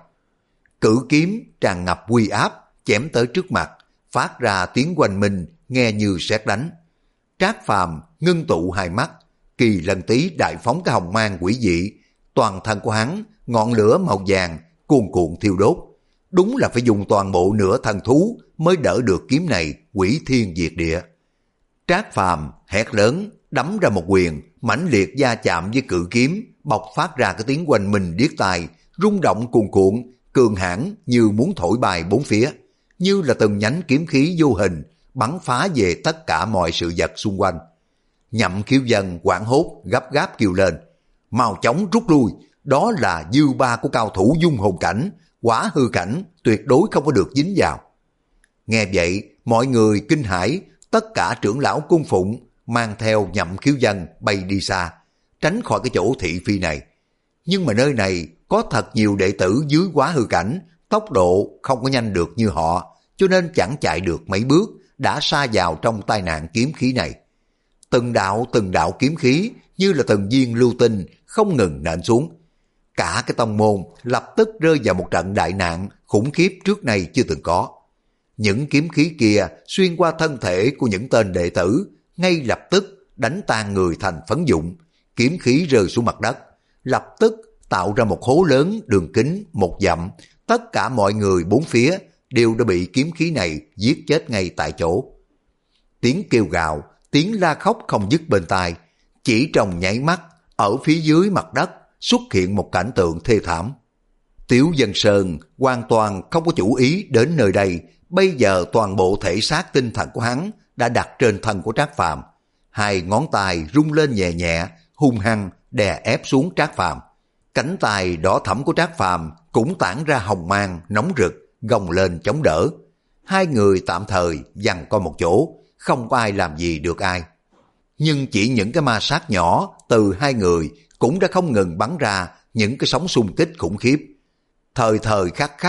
S1: Cử kiếm tràn ngập uy áp chém tới trước mặt, phát ra tiếng oanh minh nghe như sét đánh. Trác Phàm ngưng tụ hai mắt, kỳ lân tí đại phóng cái hồng mang quỷ dị, toàn thân của hắn ngọn lửa màu vàng cuồn cuộn thiêu đốt. Đúng là phải dùng toàn bộ nửa thần thú mới đỡ được kiếm này quỷ thiên diệt địa. Trác Phàm hét lớn, đấm ra một quyền, mãnh liệt va chạm với cự kiếm, bộc phát ra cái tiếng oanh minh điếc tai, rung động cuồn cuộn, cường hãn như muốn thổi bay bốn phía, như là từng nhánh kiếm khí vô hình bắn phá về tất cả mọi sự vật xung quanh. Nhậm Khiếu Dân hoảng hốt gấp gáp kêu lên, mau chóng rút lui, đó là dư ba của cao thủ dung hồn cảnh, quả hư cảnh tuyệt đối không có được dính vào. Nghe vậy, mọi người kinh hãi, tất cả trưởng lão cung phụng mang theo Nhậm Khiếu Dân bay đi xa, tránh khỏi cái chỗ thị phi này. Nhưng mà nơi này có thật nhiều đệ tử dưới quá hư cảnh, tốc độ không có nhanh được như họ, cho nên chẳng chạy được mấy bước, đã sa vào trong tai nạn kiếm khí này. Từng đạo từng đạo kiếm khí như là từng viên lưu tinh không ngừng nện xuống. Cả cái tông môn lập tức rơi vào một trận đại nạn khủng khiếp trước nay chưa từng có. Những kiếm khí kia xuyên qua thân thể của những tên đệ tử, ngay lập tức đánh tan người thành phấn dụng. Kiếm khí rơi xuống mặt đất, lập tức tạo ra một hố lớn đường kính một dặm. Tất cả mọi người bốn phía đều đã bị kiếm khí này giết chết ngay tại chỗ. Tiếng kêu gào, tiếng la khóc không dứt bên tai. Chỉ trong nháy mắt, ở phía dưới mặt đất xuất hiện một cảnh tượng thê thảm. Tiểu Dân Sơn hoàn toàn không có chủ ý đến nơi đây. Bây giờ toàn bộ thể xác tinh thần của hắn đã đặt trên thân của Trác Phàm. Hai ngón tay rung lên nhẹ nhẹ, hung hăng đè ép xuống Trác Phàm. Cánh tay đỏ thẫm của Trác Phàm cũng tản ra hồng mang nóng rực, gồng lên chống đỡ. Hai người tạm thời giằng co một chỗ, không có ai làm gì được ai. Nhưng chỉ những cái ma sát nhỏ từ hai người cũng đã không ngừng bắn ra những cái sóng xung kích khủng khiếp. Thời thời khắc khắc,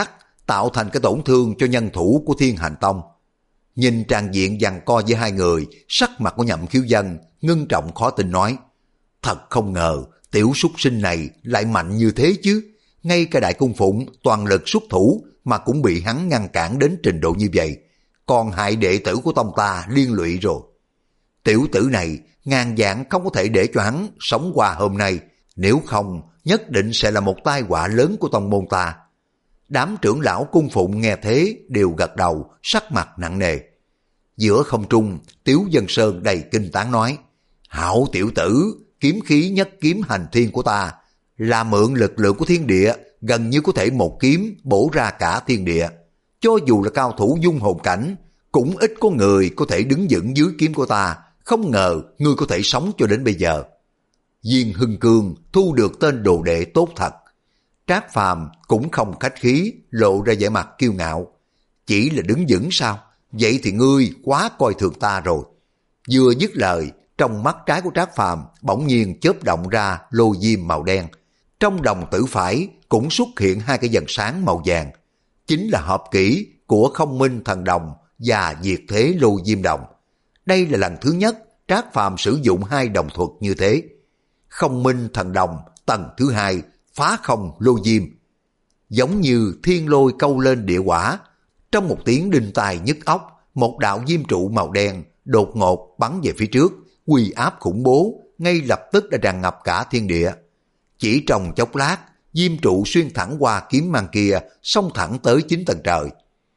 S1: tạo thành cái tổn thương cho nhân thủ của Thiên Hành Tông. Nhìn tràn diện giằng co với hai người, sắc mặt của Nhậm Khiếu Dân ngưng trọng khó tin nói, thật không ngờ tiểu súc sinh này lại mạnh như thế chứ, ngay cả Đại Cung Phụng toàn lực xuất thủ mà cũng bị hắn ngăn cản đến trình độ như vậy, còn hại đệ tử của tông ta liên lụy rồi. Tiểu tử này ngàn vạn không có thể để cho hắn sống qua hôm nay, nếu không nhất định sẽ là một tai họa lớn của tông môn ta. Đám trưởng lão cung phụng nghe thế đều gật đầu, sắc mặt nặng nề. Giữa không trung, Tiếu Dân Sơn đầy kinh tán nói, hảo tiểu tử, kiếm khí nhất kiếm hành thiên của ta là mượn lực lượng của thiên địa, gần như có thể một kiếm bổ ra cả thiên địa. Cho dù là cao thủ dung hồn cảnh, cũng ít có người có thể đứng vững dưới kiếm của ta, không ngờ ngươi có thể sống cho đến bây giờ. Diên Hưng Cương thu được tên đồ đệ tốt thật. Trác Phàm cũng không khách khí, lộ ra vẻ mặt kiêu ngạo. Chỉ là đứng vững sao? Vậy thì ngươi quá coi thường ta rồi. Vừa dứt lời, trong mắt trái của Trác Phàm bỗng nhiên chớp động ra lô diêm màu đen. Trong đồng tử phải cũng xuất hiện hai cái vầng sáng màu vàng. Chính là hợp kỹ của Không Minh Thần Đồng và Diệt Thế Lô Diêm Đồng. Đây là lần thứ nhất Trác Phàm sử dụng hai đồng thuật như thế. Không Minh Thần Đồng tầng thứ hai, phá không lô diêm. Giống như thiên lôi câu lên địa quả, trong một tiếng đinh tai nhức óc, một đạo diêm trụ màu đen đột ngột bắn về phía trước, uy áp khủng bố, ngay lập tức đã tràn ngập cả thiên địa. Chỉ trong chốc lát, diêm trụ xuyên thẳng qua kiếm mang kia, xông thẳng tới chín tầng trời.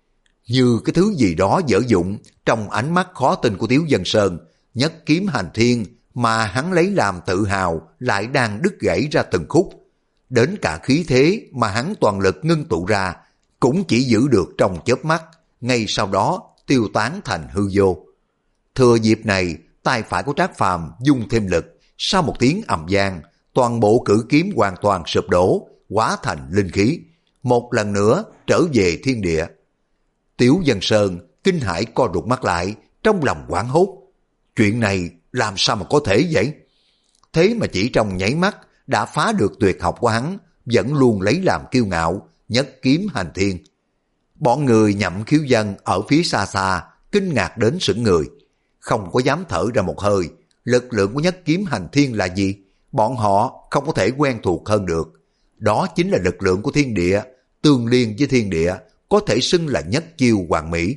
S1: Như cái thứ gì đó dở dụng, trong ánh mắt khó tin của Tiếu Dân Sơn, nhất kiếm hành thiên mà hắn lấy làm tự hào lại đang đứt gãy ra từng khúc. Đến cả khí thế mà hắn toàn lực ngưng tụ ra cũng chỉ giữ được trong chớp mắt, ngay sau đó tiêu tán thành hư vô. Thừa dịp này, tay phải của Trác Phàm dung thêm lực, sau một tiếng ầm vang, toàn bộ cử kiếm hoàn toàn sụp đổ, hóa thành linh khí, một lần nữa trở về thiên địa. Tiếu Dân Sơn kinh hãi co rụt mắt lại, trong lòng hoảng hốt. Chuyện này làm sao mà có thể vậy? Thế mà chỉ trong nháy mắt đã phá được tuyệt học của hắn, vẫn luôn lấy làm kiêu ngạo, nhất kiếm hành thiên. Bọn người Nhậm Khiếu Dân ở phía xa xa, kinh ngạc đến sững người, không có dám thở ra một hơi. Lực lượng của nhất kiếm hành thiên là gì? Bọn họ không có thể quen thuộc hơn được. Đó chính là lực lượng của thiên địa, tương liên với thiên địa, có thể xưng là nhất chiêu hoàn mỹ.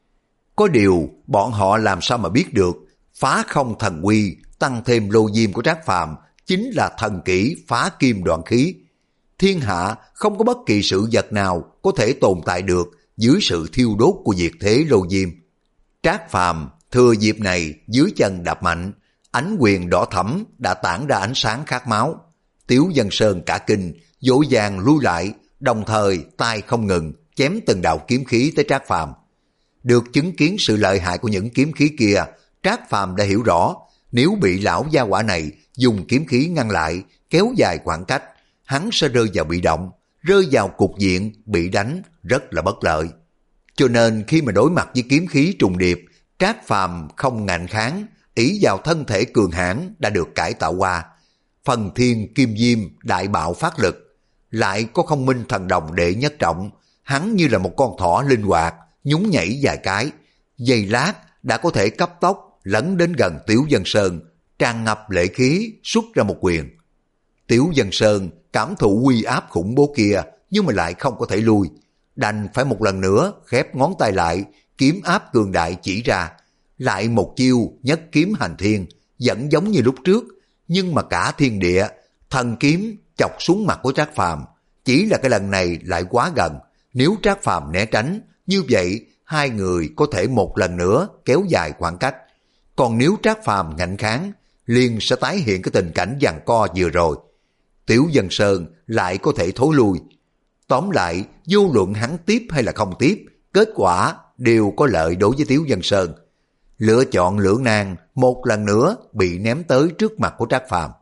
S1: Có điều, bọn họ làm sao mà biết được, phá không thần quy, tăng thêm lô diêm của Trác Phàm chính là thần kỹ phá kim đoạn khí. Thiên hạ không có bất kỳ sự vật nào có thể tồn tại được dưới sự thiêu đốt của diệt thế lô diêm. Trác Phàm thừa dịp này dưới chân đạp mạnh, ánh quyền đỏ thẫm đã tản ra ánh sáng khát máu. Tiếu Dân Sơn cả kinh, vội vàng lui lại, đồng thời tay không ngừng chém từng đạo kiếm khí tới Trác Phàm. Được chứng kiến sự lợi hại của những kiếm khí kia, Trác Phàm đã hiểu rõ, nếu bị lão gia hỏa này dùng kiếm khí ngăn lại, kéo dài khoảng cách, hắn sẽ rơi vào bị động, rơi vào cục diện bị đánh rất là bất lợi. Cho nên khi mà đối mặt với kiếm khí trùng điệp, Trác Phàm không ngạnh kháng, ỷ vào thân thể cường hãn đã được cải tạo qua, phần thiên kim diêm đại bạo phát lực, lại có Không Minh Thần Đồng đệ nhất trọng, hắn như là một con thỏ linh hoạt, nhún nhảy vài cái, giây lát đã có thể cấp tốc lấn đến gần Tiếu Dân Sơn, tràn ngập lệ khí xuất ra một quyền. Tiếu Dân Sơn cảm thụ uy áp khủng bố kia, nhưng mà lại không có thể lui, đành phải một lần nữa khép ngón tay lại, kiếm áp cường đại chỉ ra, lại một chiêu nhất kiếm hành thiên, vẫn giống như lúc trước, nhưng mà cả thiên địa, thần kiếm chọc xuống mặt của Trác Phàm, chỉ là cái lần này lại quá gần, nếu Trác Phàm né tránh, như vậy hai người có thể một lần nữa kéo dài khoảng cách. Còn nếu Trác Phàm ngạnh kháng, liền sẽ tái hiện cái tình cảnh giằng co vừa rồi. Tiếu Dân Sơn lại có thể thối lui. Tóm lại, vô luận hắn tiếp hay là không tiếp, kết quả đều có lợi đối với Tiếu Dân Sơn. Lựa chọn lưỡng nan một lần nữa bị ném tới trước mặt của Trác Phàm.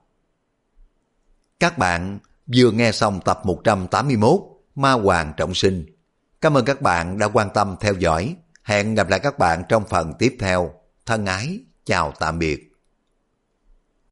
S1: Các bạn vừa nghe xong tập một trăm tám mươi mốt Ma Hoàng Trọng Sinh. Cảm ơn các bạn đã quan tâm theo dõi. Hẹn gặp lại các bạn trong phần tiếp theo. Thân ái, chào tạm biệt.